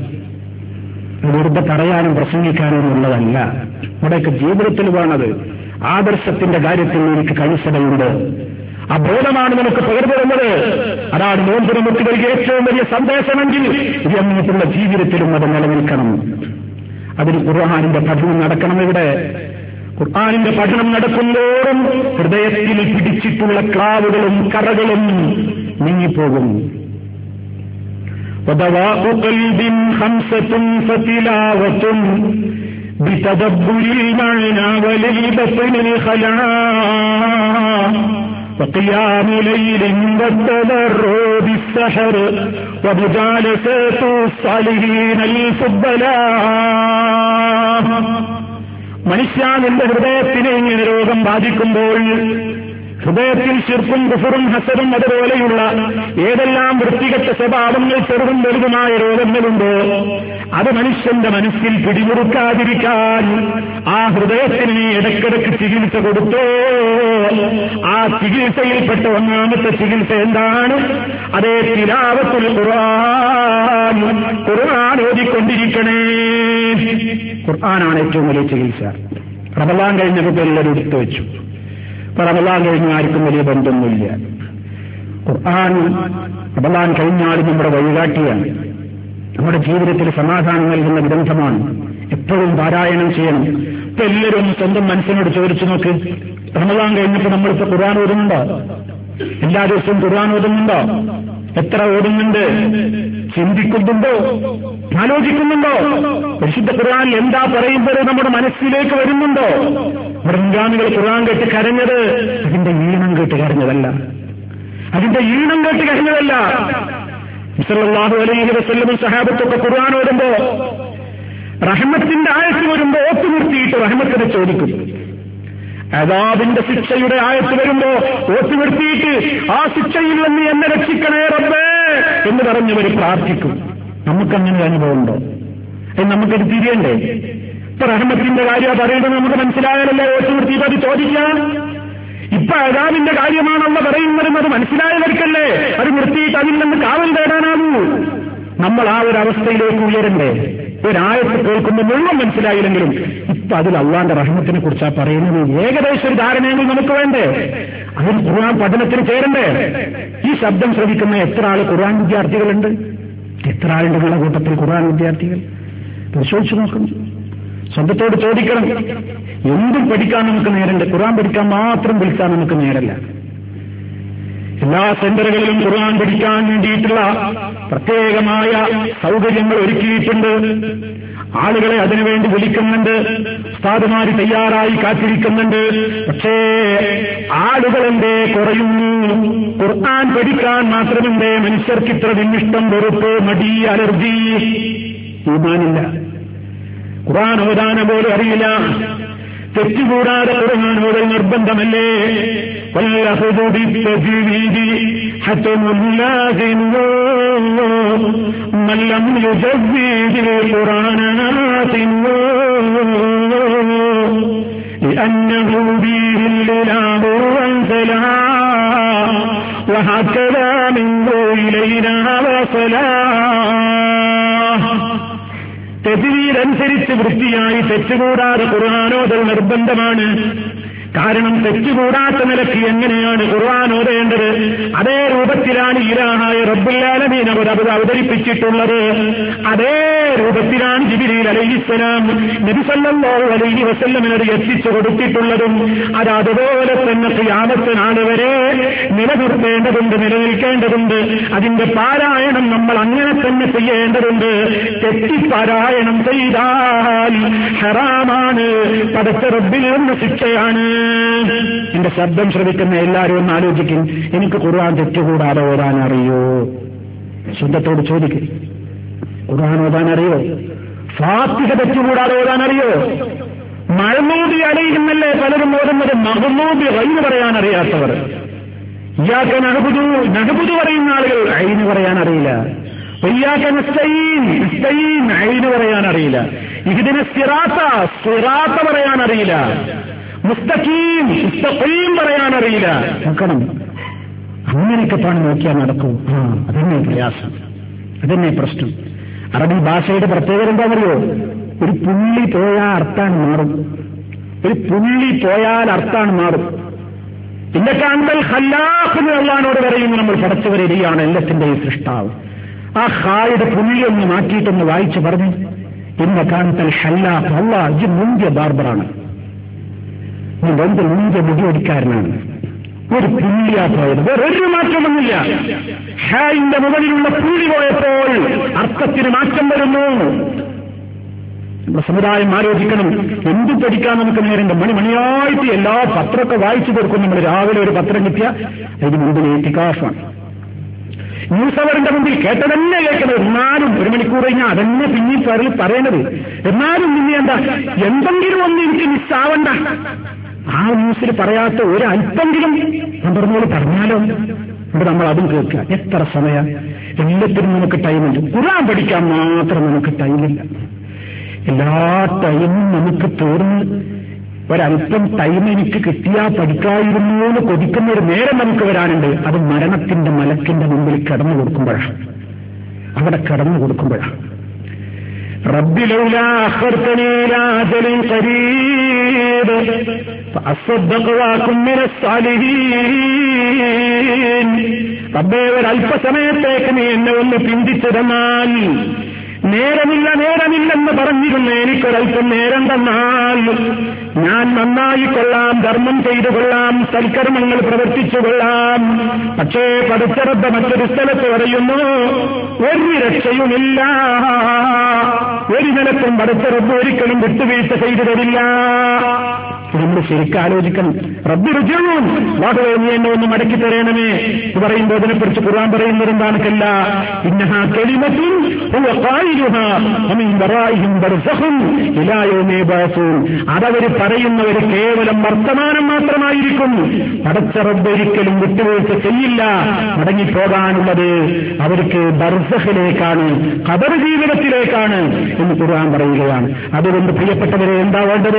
വെറുതെ പറയാനും പ്രസംഗിക്കാനും ഉള്ളതല്ല. നമ്മുടെയൊക്കെ ജീവിതത്തിൽ വേണത്. ആദർശത്തിന്റെ കാര്യത്തിൽ എനിക്ക് കണിശതയുണ്ട്. ആ ബോധമാണ് നമുക്ക് പകർന്നുവരുന്നത്. അതാണ് നോമ്പ് നമുക്ക് നൽകിയ ഏറ്റവും വലിയ സന്ദേശമെങ്കിൽ ഇത് എന്നിട്ടുള്ള ജീവിതത്തിലും അത് നിലനിൽക്കണം. അതിന് ഖുർആനിന്റെ പഠനം നടക്കണം. ഇവിടെ ഖുർആനിന്റെ പഠനം നടക്കുമ്പോഴും ഹൃദയത്തിൽ പിടിച്ചിട്ടുള്ള ക്ലാവുകളും കറകളും നീങ്ങിപ്പോകും. وَدَوَاءُ قَلْبٍ خَمْسَةٌ فَتِلَاوَةٌ بِتَدَبُّرِ الْمَعْنَى وَلِلْبَطْنِ الْخَلَاء وَقِيَامُ لَيْلٍ وَالتَّضَرُّعُ بِالسَّحَرِ وَمُجَالَسَةُ الصَّالِحِينَ الْفُضَّلَاء. മനുഷ്യ, നിന്റെ ഹൃദയത്തിനെ ഇങ്ങനെ രോഗം ബാധിക്കുമ്പോൾ, ഹൃദയത്തിൽ ശിർക്കും കുഫറും ഹസറും അതുപോലെയുള്ള ഏതെല്ലാം വൃത്തികെട്ട സ്വഭാവങ്ങൾ ചെറുതും വലുതുമായ രോഗങ്ങളുണ്ടോ അത് മനുഷ്യന്റെ മനസ്സിൽ പിടിമുറുക്കാതിരിക്കാൻ ആ ഹൃദയത്തിന് ഇടയ്ക്കിടയ്ക്ക് ചികിത്സ കൊടുത്തോ. ആ ചികിത്സയിൽപ്പെട്ട ഒന്നാമത്തെ ചികിത്സ എന്താണ്? അതേ തിലാവത്തുൽ ഖുർആൻ. ഖുർആൻ ഓതിക്കൊണ്ടിരിക്കണേ. ഖുർആനാണ് ഏറ്റവും വലിയ ചികിത്സ. റമളാൻ കഴിഞ്ഞപ്പോൾ എല്ലാവരും എടുത്തു വെച്ചു. ഇപ്പൊ റമളാൻ കഴിഞ്ഞ ആർക്കും വലിയ ബന്ധമൊന്നുമില്ല. ഖുർആൻ റമളാൻ കഴിഞ്ഞാലും നമ്മുടെ വഴികാട്ടിയാണ്. നമ്മുടെ ജീവിതത്തിൽ സമാധാനം നൽകുന്ന ഗ്രന്ഥമാണ്. എപ്പോഴും പാരായണം ചെയ്യണം. ഇപ്പൊ എല്ലാവരും സ്വന്തം മനസ്സിനോട് ചോദിച്ചു നോക്ക്, റമളാൻ കഴിഞ്ഞപ്പോൾ നമ്മളിപ്പോ ഖുർആൻ ഓതുന്നുണ്ടോ? എല്ലാ ദിവസവും ഖുർആൻ ഓതുന്നുണ്ടോ? എത്ര ഓതുന്നുണ്ട്? ചിന്തിക്കുന്നുണ്ടോ? ആലോചിക്കുന്നുണ്ടോ? പരിശുദ്ധ ഖുർആൻ എന്താ പറയുന്നത് നമ്മുടെ മനസ്സിലേക്ക് വരുന്നുണ്ടോ? നമ്മുടെ മുൻഗാമികൾ ഖുർആൻ കേട്ട് കരഞ്ഞത് അതിന്റെ ഈണം കേട്ട് കരഞ്ഞതല്ല, അതിന്റെ ഈണം കേട്ട് കരഞ്ഞതല്ല. സല്ലല്ലാഹു അലൈഹി വസല്ലം സഹാബത്തൊക്കെ ഖുർആൻ ഓതുമ്പോ റഹ്മത്തിന്റെ ആയത്ത് വരുമ്പോ ഓത്തു നിർത്തിയിട്ട് റഹ്മത്തിനെ ചോദിക്കും. അദാബിന്റെ ശിക്ഷയുടെ ആയത്ത് വരുമ്പോ ഓത്തു നിർത്തിയിട്ട് ആ ശിക്ഷയിൽ നിന്ന് എന്നെ രക്ഷിക്കണേ റബ്ബേ എന്ന് പറഞ്ഞവർ പ്രാർത്ഥിക്കും. നമുക്കങ്ങനെ അനുഭവം ഉണ്ടോ? അത് നമുക്കത് തിരിയണ്ടേ? ഇപ്പൊ റഹ്മത്തിന്റെ കാര്യം പറയുന്നത് നമുക്ക് മനസ്സിലായാലല്ലേ ഓത്തു നിർത്തിയിട്ട് അത് ചോദിക്കാം. ഇപ്പൊ അദാബിന്റെ കാര്യമാണെന്ന് പറയുന്നതും അത് മനസ്സിലായവർക്കല്ലേ അത് നിർത്തിയിട്ട് അതിൽ നിന്ന് കാവൽ തേടാനാകൂ. നമ്മൾ ആ ഒരു അവസ്ഥയിലേക്ക് ഉയരണ്ടേ? ഒരായത്ത് കേൾക്കുമ്പോൾ മുഴുവൻ മനസ്സിലായില്ലെങ്കിലും ഇപ്പൊ അതിൽ അള്ളാന്റെ റഹ്മത്തിനെ കുറിച്ചാ പറയുന്നത് ഏകദേശം ഒരു ധാരണയെങ്കിൽ നമുക്ക് വേണ്ടേ? അതിന് ഖുർആൻ പഠനത്തിന് ചേരണ്ടേ? ഈ ശബ്ദം ശ്രവിക്കുന്ന എത്ര ആള് ഖുർആൻ വിദ്യാർത്ഥികളുണ്ട്? എത്ര ആളുടെ ഉള്ള കൂട്ടത്തിൽ ഖുർആൻ വിദ്യാർത്ഥികൾ? പരിശോധിച്ചു നോക്കണം, സ്വന്തത്തോട് ചോദിക്കണം. എന്തും പഠിക്കാൻ നമുക്ക് നേരണ്ട്, ഖുർആൻ പഠിക്കാൻ മാത്രം വിളിക്കാൻ നമുക്ക് നേരല്ല. എല്ലാ സെന്ററുകളിലും ഖുർആൻ പഠിക്കാൻ വേണ്ടിയിട്ടുള്ള പ്രത്യേകമായ സൗകര്യങ്ങൾ ഒരുക്കിയിട്ടുണ്ട്. ആളുകളെ അതിനുവേണ്ടി വിളിക്കുന്നുണ്ട്, ഉസ്താദുമാര് തയ്യാറായി കാത്തിരിക്കുന്നുണ്ട്. പക്ഷേ ആളുകളെന്തേ കുറയുന്നു? ഖുർആൻ പഠിക്കാൻ മാത്രമെന്തേ മനുഷ്യർക്ക് ഇത്ര വിന്നിഷ്ടം, വെറുപ്പ്, മടി, അലർജി? ഈമാനില്ല. ഖുർആൻ ഓതാന പോലും അറിയില്ല. തെറ്റുകൂടാതെ ഖുർആൻ ഓതൽ നിർബന്ധമല്ലേ? والأخذ بالتجويد حتم لازم من لم يجوز القرآن آثم لأنه به الإله أنزلا وهكذا منه إلينا وصلا. തെജീദനുസരിച്ച് വൃത്തിയായി തെറ്റുകൂടാതെ ഖുർആനോദൽ നിർബന്ധമാണ്. കാരണം തെറ്റുകൂടാത്ത നിലയ്ക്ക് എങ്ങനെയാണ് ഖുർആൻ ഓതേണ്ടത് അതേ രൂപത്തിലാണ് ഇലാഹായ റബ്ബുൽ ആലമീൻ അവർ അത് അവതരിപ്പിച്ചിട്ടുള്ളത്. അതേ രൂപത്തിലാണ് ജിബ്രീൽ അലൈഹിസ്സലാം നബി സല്ലല്ലാഹു അലൈഹി വസല്ലമിനത് എത്തിച്ചു കൊടുത്തിട്ടുള്ളതും. അത് അതുപോലെ തന്നെ ഖിയാമത്ത് നാൾ വരെ നിലനിർത്തേണ്ടതുണ്ട്, നിലനിൽക്കേണ്ടതുണ്ട്. അതിന്റെ പാരായണം നമ്മൾ അങ്ങനെ തന്നെ ചെയ്യേണ്ടതുണ്ട്. തെറ്റിപ്പാരായണം ചെയ്താൽ ഹറാമാണ്, പടച്ച റബ്ബിൽ നിന്ന് ശിക്ഷയാണ്. എന്റെ ശബ്ദം ശ്രവിക്കുന്ന എല്ലാവരും ഒന്ന് ആലോചിക്കും, എനിക്ക് ഖുർആൻ തെറ്റുകൂടാതെ ഓതാൻ അറിയോ? ശുദ്ധത്തോട് ചോദിക്കും, ഖുർആൻ ഓതാൻ അറിയോ? ഫാത്തിഹ തെറ്റുകൂടാതെ ഓതാൻ അറിയോ? മഅ്മൂദി അലൈഹിന്നല്ലേ പലരും ഓതുന്നത്, മഅ്മൂദി ഗൈന് പറയാൻ അറിയാത്തവർ. ഇയ്യാക നഅ്ബുദു നഅ്ബുദു പറയുന്ന ആളുകൾ ഐന് പറയാൻ അറിയില്ല. ഇയ്യാക നസ്തഈൻ നസ്തഈൻ ഐന് പറയാൻ അറിയില്ല. ഇഹ്ദിന സിറാത്ത സിറാത്ത പറയാൻ അറിയില്ല. മുസ്തഖീം മുസ്തഖീം പറയാൻ അറിയില്ല. നോക്കണം, അങ്ങനെയൊക്കെ പാണ് നോക്കിയാൽ നടക്കൂ. ആ അതന്നെ പ്രയാസം, അതന്നെ പ്രശ്നം. അറബി ഭാഷയുടെ പ്രത്യേകത എന്താണെന്നറിയോ? ഒരു പുള്ളി പോയാൽ അർത്ഥാണ് മാറും. ഒരു പുള്ളി പോയാൽ അർത്ഥാണ് മാറും. ഇന്നൊക്കെ അന്തൽ ഖല്ലാഖ് എന്ന് അല്ലാഹുവോട് പറയുന്നു, നമ്മൾ പടച്ചവരെയാണ് എല്ലാത്തിന്റെയും സൃഷ്ടാവ്. ആ ഖായുടെ പുള്ളി ഒന്ന് മാറ്റിയിട്ടൊന്ന് വായിച്ചു പറഞ്ഞു, ഇന്നൊക്കെ അന്തൽ ഖല്ലാഖ്, അല്ലാഹ് ഇജ്ജ് മുന്തിയ ബാർബറാണ്, രണ്ട് മുന്തിയ മുടിയൊടിക്കാരനാണ്. ഒരു പുള്ളിയാ പോയത്, വേറൊരു മാറ്റമൊന്നുമില്ല. ഹായിന്റെ മുകളിലുള്ള പുള്ളി പോയപ്പോൾ അർത്ഥത്തിന് മാറ്റം വരുന്നു. നമ്മുടെ സമുദായം ആലോചിക്കണം, എന്തു പഠിക്കാൻ നമുക്ക് നേരണ്ട്. മണിമണിയായിട്ട് എല്ലാ പത്രമൊക്കെ വായിച്ചു കൊടുക്കും. നമ്മൾ രാവിലെ ഒരു പത്രം കിട്ടിയ അതിന് മുമ്പിൽ ഇത്തികാഫാണ്. ന്യൂസ് അവറിന്റെ മുമ്പിൽ കേട്ടതന്നെ കേൾക്കണത്. എന്നാലും ഒരു മണിക്കൂർ കഴിഞ്ഞാൽ അതന്നെ പിന്നീ പറയണത്. എന്നാലും പിന്നെ എന്താ, എന്തെങ്കിലും ഒന്ന് എനിക്ക് മിസ്സാവണ്ട. ആ ന്യൂസിൽ പറയാത്ത ഒരു അല്പെങ്കിലും പറഞ്ഞോളൂ പറഞ്ഞാലോ ഇവിടെ നമ്മൾ അതും കേൾക്കുക. എത്ര സമയം, എല്ലാത്തിനും നമുക്ക് ടൈമുണ്ട്. ഖുർആൻ പഠിക്കാൻ മാത്രം നമുക്ക് ടൈമില്ല. എല്ലാ ടൈമും നമുക്ക് തീർന്ന് ഒരല്പം ടൈം എനിക്ക് കിട്ടിയാൽ പഠിക്കായിരുന്നു എന്ന് കൊതിക്കുന്ന ഒരു നേരം നമുക്ക് വരാനുണ്ട്. അത് മരണത്തിന്റെ മലക്കിന്റെ മുമ്പിൽ കിടന്നു കൊടുക്കുമ്പോഴാണ്, അവിടെ കിടന്നു കൊടുക്കുമ്പോഴാണ്. റബ്ബി ലൗലാ അഖർതനീ ഇലാ അജലിൻ ഖരീബ് ഫഅസ്സദ്ദഖ വഅകുൻ മിനസ് സാലിഹീൻ. റബ്ബേ, ഒരല്പസമയത്തേക്ക് നീ എന്നെ ഒന്ന് പിന്തിച്ചു തന്നാൽ നേരമില്ല നേരമില്ലെന്ന് പറഞ്ഞിരുന്ന എനിക്കൊരൽപ്പം നേരം തന്നാൽ ഞാൻ നന്നായി കൊള്ളാം, ധർമ്മം ചെയ്തു കൊള്ളാം, സൽക്കർമ്മങ്ങൾ പ്രവർത്തിച്ചു കൊള്ളാം. പക്ഷേ പടച്ചറബ് മറ്റൊരു സ്ഥലത്ത് പറയുന്നു, ഒരു രക്ഷയുമില്ല, ഒരു നിലക്കും പടച്ചറബ് ഒരിക്കലും വിട്ടുവീഴ്ച ചെയ്തു തരില്ല. നമ്മൾ ശരിക്കും ആലോചിക്കണം. റബ്ബി റുജൂൻ, വാഹുവേ നീ എന്നെ ഒന്ന് മടക്കി തരണമേ എന്ന് പറയുമ്പോൾ അതിനെക്കുറിച്ച് ഖുർആൻ പറയുന്നത് എന്താണെന്നല്ല, ഇന്നഹാ കലിമത്തുൻ ഹുവ ഖായിലുഹാ വമിൻ വറാഇഹിം ബർസഖുൻ ഇലാ യൗമി യബ്അസൂൻ. അതവർ പറയുന്നവർ കേവലം വർത്തമാനം മാത്രമായിരിക്കും. പടച്ച റബ്ബ് ഒരിക്കലും വിട്ടുവീഴ്ച ചെയ്യില്ല. മടങ്ങിപ്പോകാനുള്ളത് അവർക്ക് ബർസഖിലേക്കാണ്, ഖബർ ജീവിതത്തിലേക്കാണ് എന്ന് ഖുർആൻ പറയുകയാണ്. അതുകൊണ്ട് പ്രിയപ്പെട്ടവരെ എന്താ വേണ്ടത്?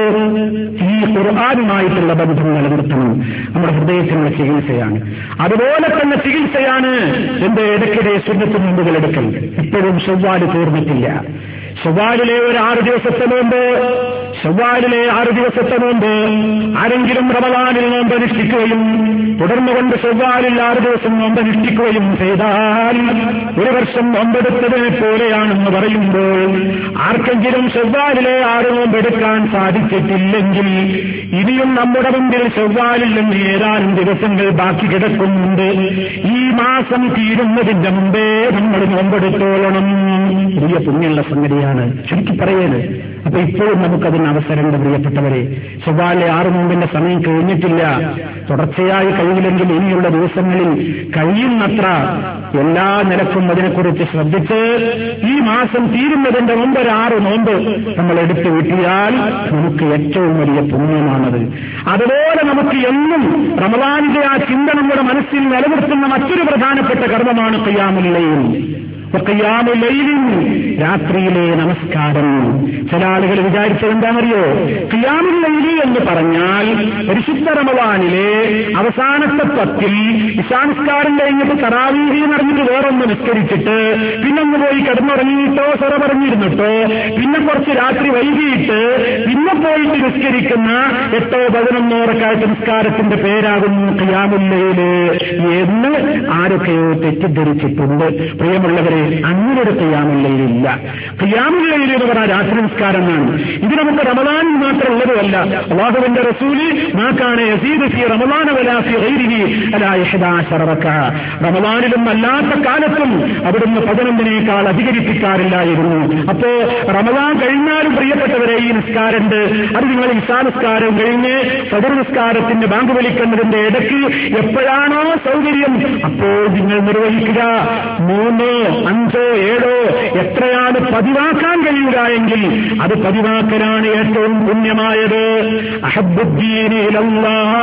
ഈ ഖുർആനുമായിട്ടുള്ള ബന്ധം നിലനിർത്തണം. നമ്മുടെ ഹൃദയത്തിനുള്ള ചികിത്സയാണ്. അതുപോലെ തന്നെ ചികിത്സയാണ് എന്റെ ഇടയ്ക്കിടെ സുന്നത്ത് നോമ്പുകൾ എടുക്കൽ. ഇപ്പോഴും ചൊവ്വാല് തീർന്നിട്ടില്ല. ചൊവ്വാലിലെ ഒരു ആറ് ദിവസത്തെ നോമ്പ്, ചൊവ്വാലിലെ ആറ് ദിവസത്തെ നോമ്പ് ആരെങ്കിലും റമളാനിൽ നോമ്പ് അനുഷ്ഠിക്കുകയും തുടർന്നു കൊണ്ട് ചൊവ്വാലിൽ ആറ് ദിവസം നോമ്പ് അനുഷ്ഠിക്കുകയും ചെയ്താൽ ഒരു വർഷം നോമ്പെടുത്തതിനെ പോലെയാണെന്ന് പറയുമ്പോൾ ആർക്കെങ്കിലും ചൊവ്വാലിലെ ആറ് നോമ്പെടുക്കാൻ സാധിച്ചിട്ടില്ലെങ്കിൽ ഇനിയും നമ്മുടെ മുമ്പിൽ ചൊവ്വാലിൽ നിന്ന് ഏതാനും ദിവസങ്ങൾ ബാക്കി കിടക്കുന്നുണ്ട്. ഈ മാസം തീരുന്നതിന്റെ മുമ്പേ നമ്മൾ നോമ്പെടുത്തോളണം. വലിയ പുണ്യമുള്ള സംഗതിയാണ് ചുരുക്കി പറയല്. അപ്പൊ ഇപ്പോഴും നമുക്കതിന് അവസരമുണ്ട് പ്രിയപ്പെട്ടവരെ. ചൊവ്വാലിലെ ആറ് നോമ്പിന്റെ സമയം കഴിഞ്ഞിട്ടില്ല. തുടർച്ചയായി കഴിയില്ലെങ്കിൽ ഇനിയുള്ള ദിവസങ്ങളിൽ കഴിയുന്നത്ര എല്ലാ നിലക്കും അതിനെക്കുറിച്ച് ശ്രദ്ധിച്ച് ഈ മാസം തീരുന്നതിന്റെ മുമ്പ് ഒരു ആറ് നോമ്പ് നമ്മൾ എടുത്തു കിട്ടിയാൽ നമുക്ക് ഏറ്റവും വലിയ പുണ്യമാണത്. അതുപോലെ നമുക്ക് എന്നും റമളാനിന്റെ ആ ചിന്ത നമ്മുടെ മനസ്സിൽ നിലനിർത്തുന്ന മറ്റൊരു പ്രധാനപ്പെട്ട കർമ്മമാണ് ഖിയാമുൽ ലൈൽ. ഖിയാമുൽ ലൈലിൻ, രാത്രിയിലെ നമസ്കാരം. ചില ആളുകൾ വിചാരിച്ചത് എന്താണെന്നറിയോ? ഖിയാമുൽ ലൈലി എന്ന് പറഞ്ഞാൽ പരിശുദ്ധ റമളാനിലെ അവസാനത്തെ പത്തിൽ ഇശാനിസ്കാരം കഴിഞ്ഞിട്ട് തറാവീഹ് നടന്നിട്ട് വേറൊന്ന് നിസ്കരിച്ചിട്ട് പിന്നൊന്ന് പോയി കിടന്നുറങ്ങിയിട്ടോ സൊറ പറഞ്ഞിരുന്നിട്ടോ പിന്നെ കുറച്ച് രാത്രി വൈകിയിട്ട് പിന്നെ പോയിട്ട് നിസ്കരിക്കുന്ന എട്ടോ പതിനൊന്നോ റക്അത്ത് നിസ്കാരത്തിന്റെ പേരാകുന്നു ഖിയാമുൽ ലൈല് എന്ന് ആരൊക്കെയോ തെറ്റിദ്ധരിച്ചിട്ടുണ്ട്. പ്രിയമുള്ളവരെ, അങ്ങനൊരു ഖിയാമുൽ ലൈലില്ല. ഖിയാമുൽ ലൈൽ എന്ന് പറഞ്ഞാൽ രാത്രി നിസ്കാരം എന്നാണ്. ഇത് നമുക്ക് റമളാനിൽ മാത്രമുള്ളതുമല്ല. അല്ലാഹുവിന്റെ റസൂല് മാ കാന യസീദു ഫീ റമളാന വലാ ഫീ ഗൈരിഹി അലാ ഇഹദാ അശറ റക്അ. റമളാനിലും അല്ലാത്ത കാലത്തും അവിടുന്ന് പതിനൊന്നിനേക്കാൾ അധികരിപ്പിക്കാറില്ലായിരുന്നു. അപ്പോ റമളാൻ കഴിഞ്ഞാലും പ്രിയപ്പെട്ടവരെ ഈ നിസ്കാരമുണ്ട്. അത് നിങ്ങൾ ഇശാ നിസ്കാരം കഴിഞ്ഞ് ഫജ്ർ നിസ്കാരത്തിന്റെ ബാങ്ക് വിളിക്കുന്നതിന്റെ ഇടയ്ക്ക് എപ്പോഴാണോ സൗകര്യം അപ്പോൾ നിങ്ങൾ നിർവഹിക്കുക. മൂന്നോ അഞ്ചോ ഏഴോ എത്രയാണ് പതിവാക്കാൻ കഴിയുക എങ്കിൽ അത് പതിവാക്കലാണ് ഏറ്റവും പുണ്യമായത്. അഹബ്ബുദ്ദീനി ഇലല്ലാഹ്,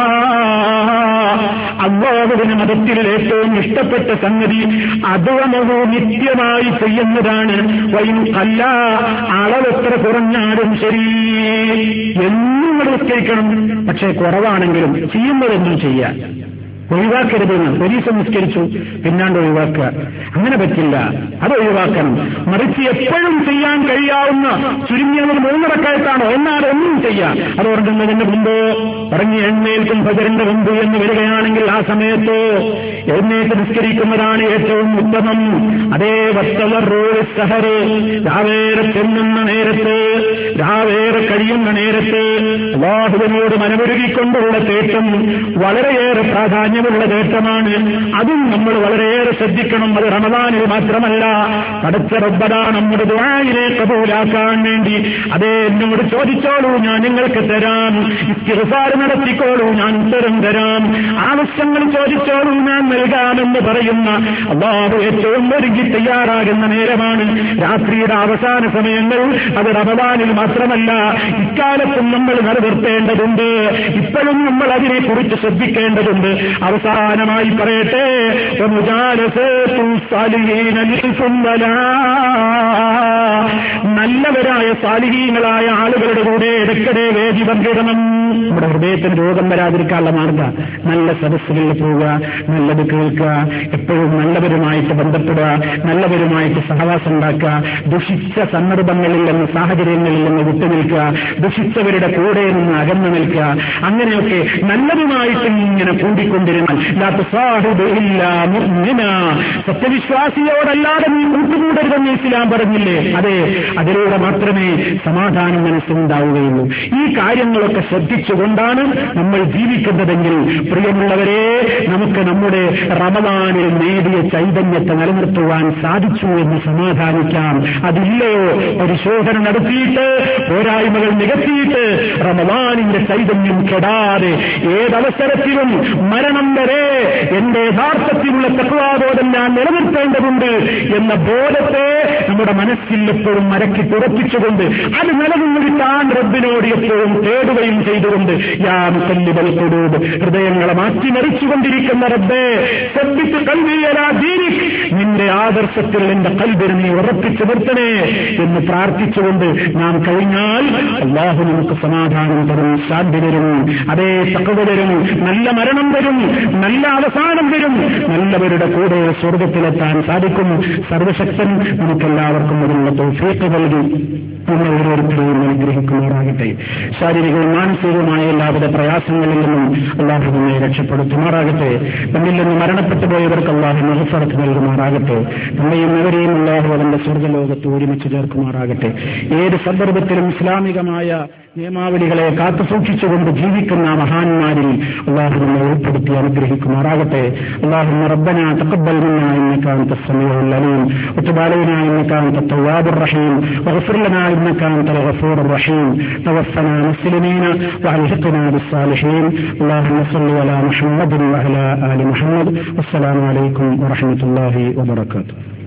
അല്ലാഹുവിന്റെ മതത്തിൽ ഏറ്റവും ഇഷ്ടപ്പെട്ട സംഗതി അതുവമഹു നിത്യമായി ചെയ്യുന്നതാണ്. വൈൻ അല്ല, അളവെത്ര കുറഞ്ഞാലും ശരി എന്നും നിസ്കരിക്കണം. പക്ഷേ കുറവാണെങ്കിലും ചെയ്യുന്നതെന്നും ചെയ്യാം. ഒഴിവാക്കരുതെന്ന് പോലീസ് നിസ്കരിച്ചു പിന്നാണ്ട് ഒഴിവാക്കുക, അങ്ങനെ പറ്റില്ല. അത് ഒഴിവാക്കണം. മറിച്ച് എപ്പോഴും ചെയ്യാൻ കഴിയാവുന്ന ചുരുങ്ങിയത് മൂന്ന് റക്അത്താണോ എന്നാൽ ഒന്നും ചെയ്യാം. അത് ഉറങ്ങുന്നതിന് മുമ്പോ ഉറങ്ങി എഴുന്നേൽക്കും ഫജ്റിന്റെ മുമ്പ് എന്ന് വരികയാണെങ്കിൽ ആ സമയത്തോ എഴുന്നേറ്റ് നിസ്കരിക്കുന്നതാണ് ഏറ്റവും ഉത്തമം. അതേ വസ്തവറൂ സഹറ്, രാവേറെ ചെല്ലുന്ന നേരത്ത്, രാവേറെ കഴിയുന്ന നേരത്ത് അല്ലാഹുവിനോട് മനമുരുകിക്കൊണ്ടുള്ള തേട്ടം വളരെയേറെ പ്രാധാന്യമുള്ള തേട്ടമാണ്. അതും നമ്മൾ വളരെയേറെ ശ്രദ്ധിക്കണം. അത് റമളാനിൽ മാത്രമല്ല, പടച്ച റബ്ബനാ നമ്മുടെ ദുആയിനെ കബൂലാക്കാൻ വേണ്ടി അതേ എന്നോട് ചോദിച്ചോളൂ ഞാൻ നിങ്ങൾക്ക് തരാം, ഇസ്തിഗ്ഫാർ നടത്തിക്കോളൂ ഞാൻ ഉത്തരം തരാം, ആവശ്യങ്ങൾ ചോദിച്ചോളൂ ഞാൻ നൽകാമെന്ന് പറയുന്ന അല്ലാഹു ഏറ്റവും ഒരുങ്ങി തയ്യാറാകുന്ന നേരമാണ് രാത്രിയുടെ അവസാന സമയങ്ങൾ. അത് റമളാനിൽ മാത്രമല്ല, ഇക്കാലത്തും നമ്മൾ നിലനിർത്തേണ്ടതുണ്ട്. ഇപ്പോഴും നമ്മൾ അതിനെക്കുറിച്ച് ശ്രദ്ധിക്കേണ്ടതുണ്ട്. അവസാനമായി പറയട്ടെ, നല്ലവരായ സാലിഹീങ്ങളായ ആളുകളുടെ കൂടെ ഇടയ്ക്കിടെ വേദി പങ്കിടണം. നമ്മുടെ ഹൃദയത്തിന് രോഗം വരാതിരിക്കാനുള്ള മാർഗം നല്ല സദസ്സുകളിൽ പോവുക, നല്ലത് കേൾക്കുക, എപ്പോഴും നല്ലവരുമായിട്ട് ബന്ധപ്പെടുക, നല്ലവരുമായിട്ട് സഹവാസം ഉണ്ടാക്കുക, ദുഷിച്ച സന്ദർഭങ്ങളിൽ നിന്ന് സാഹചര്യങ്ങളിൽ നിന്ന് വിട്ടുനിൽക്കുക, ദുഷിച്ചവരുടെ കൂടെ നിന്ന് അകന്നു നിൽക്കുക. അങ്ങനെയൊക്കെ നല്ലതുമായിട്ട് ഇങ്ങനെ കൂടിക്കൊണ്ടിരുന്നാൽ സത്യവിശ്വാസിയോടല്ലാതെ നീ കൂട്ടുകൂടരുതെന്ന് ഇസ്ലാം പറഞ്ഞില്ലേ? അതെ, അതിലൂടെ മാത്രമേ സമാധാനം മനസ്സുണ്ടാവുകയുള്ളൂ. ഈ കാര്യങ്ങളൊക്കെ ശ്രദ്ധിച്ചുകൊണ്ടാണ് നമ്മൾ ജീവിക്കുന്നതെങ്കിൽ പ്രിയമുള്ളവരെ, നമുക്ക് നമ്മുടെ റമദാനിൽ നേടിയ ചൈതന്യത്തെ നിലനിർത്തുവാൻ സാധിച്ചു എന്ന് സമാധാനിക്കാം. അതില്ലയോ പരിശോധന നടത്തിയിട്ട് പോരായ്മകൾ നികത്തിയിട്ട് റമദാനിന്റെ ചൈതന്യം കെടാതെ ഏതവസരത്തിലും മരണം വരെ എന്റെ യഥാർത്ഥത്തിലുള്ള തഖ്വാബോധം ഞാൻ നിലനിർത്തേണ്ടതുണ്ട് എന്ന ബോധത്തെ നമ്മുടെ മനസ്സിൽ എപ്പോഴും മരക്കി തുറപ്പിച്ചുകൊണ്ട് അത് നിലനിർത്താൻ റബ്ബിനോട് എപ്പോഴും തേടുകയും ചെയ്തുകൊണ്ട് യാ മുഖല്ലിബൽ ഖുലൂബ്, ഹൃദയങ്ങളെ മാറ്റിമറിച്ചുകൊണ്ടിരിക്കുന്ന റബ്ബേ സബ്ബിത് ഖൽബി അലാ ദീനിക്, നിന്റെ ആദർശത്തിൽ എന്റെ ഖൽബിനെ നീ ഉറപ്പിച്ചു നിർത്തണേ എന്ന് പ്രാർത്ഥിച്ചുകൊണ്ട് നാം കഴിഞ്ഞാൽ അല്ലാഹു നമുക്ക് സമാധാനം തരും, ശാന്തി തരും, അതേ തഖ്വ തരും, നല്ല മരണം തരും, നല്ല അവസാനം തരും, നല്ലവരുടെ കൂടെ സ്വർഗത്തിലെത്താൻ സാധിക്കും. സർവശക്തൻ നമുക്കെല്ലാവർക്കും അതിനുള്ള തൗഫീഖ് നൽകി നമ്മൾ ഓരോരുത്തരെയും അനുഗ്രഹിക്കുമാറാകട്ടെ. ശാരീരികവും മാനസികവുമായ എല്ലാവിധ പ്രയാസങ്ങളിൽ നിന്നും അല്ലാഹു നമ്മെ രക്ഷപ്പെടുത്തുമാറാകട്ടെ. നമ്മിൽ നിന്ന് മരണപ്പെട്ടു പോയവർക്ക് അല്ലാഹു മഗ്ഫിറത്ത് നൽകുമാറാകട്ടെ. നമ്മയും അവരെയും അല്ലാഹു അവന്റെ സ്വർഗ്ഗലോകത്ത് ഒരുമിച്ച് ചേർക്കുമാറാകട്ടെ. ഏത് സന്ദർഭത്തിലും ഇസ്ലാമികമായ നിയമാവലികളെ കാത്തുസൂക്ഷിച്ചുകൊണ്ട് ജീവിക്കുന്ന മഹാന്മാരിൽ അല്ലാഹു നമ്മെ ഉൾപ്പെടുത്തി അനുഗ്രഹിക്കുമാറാകട്ടെ. അല്ലാഹുമ്മ റബ്ബനാ തഖബ്ബൽ മിന്നാ ഇന്നക അൻതസ് സമീഉൽ അലീം വതുബ് അലൈനാ ഇന്നക അൻതത് തവ്വാബുർ റഹീം വഗ്ഫിർ ലനാ ഇന്നക അൻതൽ ഗഫൂറുർ റഹീം തവഫനാ മുസ്ലിമീന വഅൽഹിഖ്നാ ബിസ്സാലിഹീൻ. അല്ലാഹുമ്മ സ്വല്ലി അലാ മുഹമ്മദിൻ വഅലാ ആലി മുഹമ്മദ്. അസ്സലാമു അലൈക്കും വറഹ്മത്തുള്ളാഹി വബറകാതുഹു.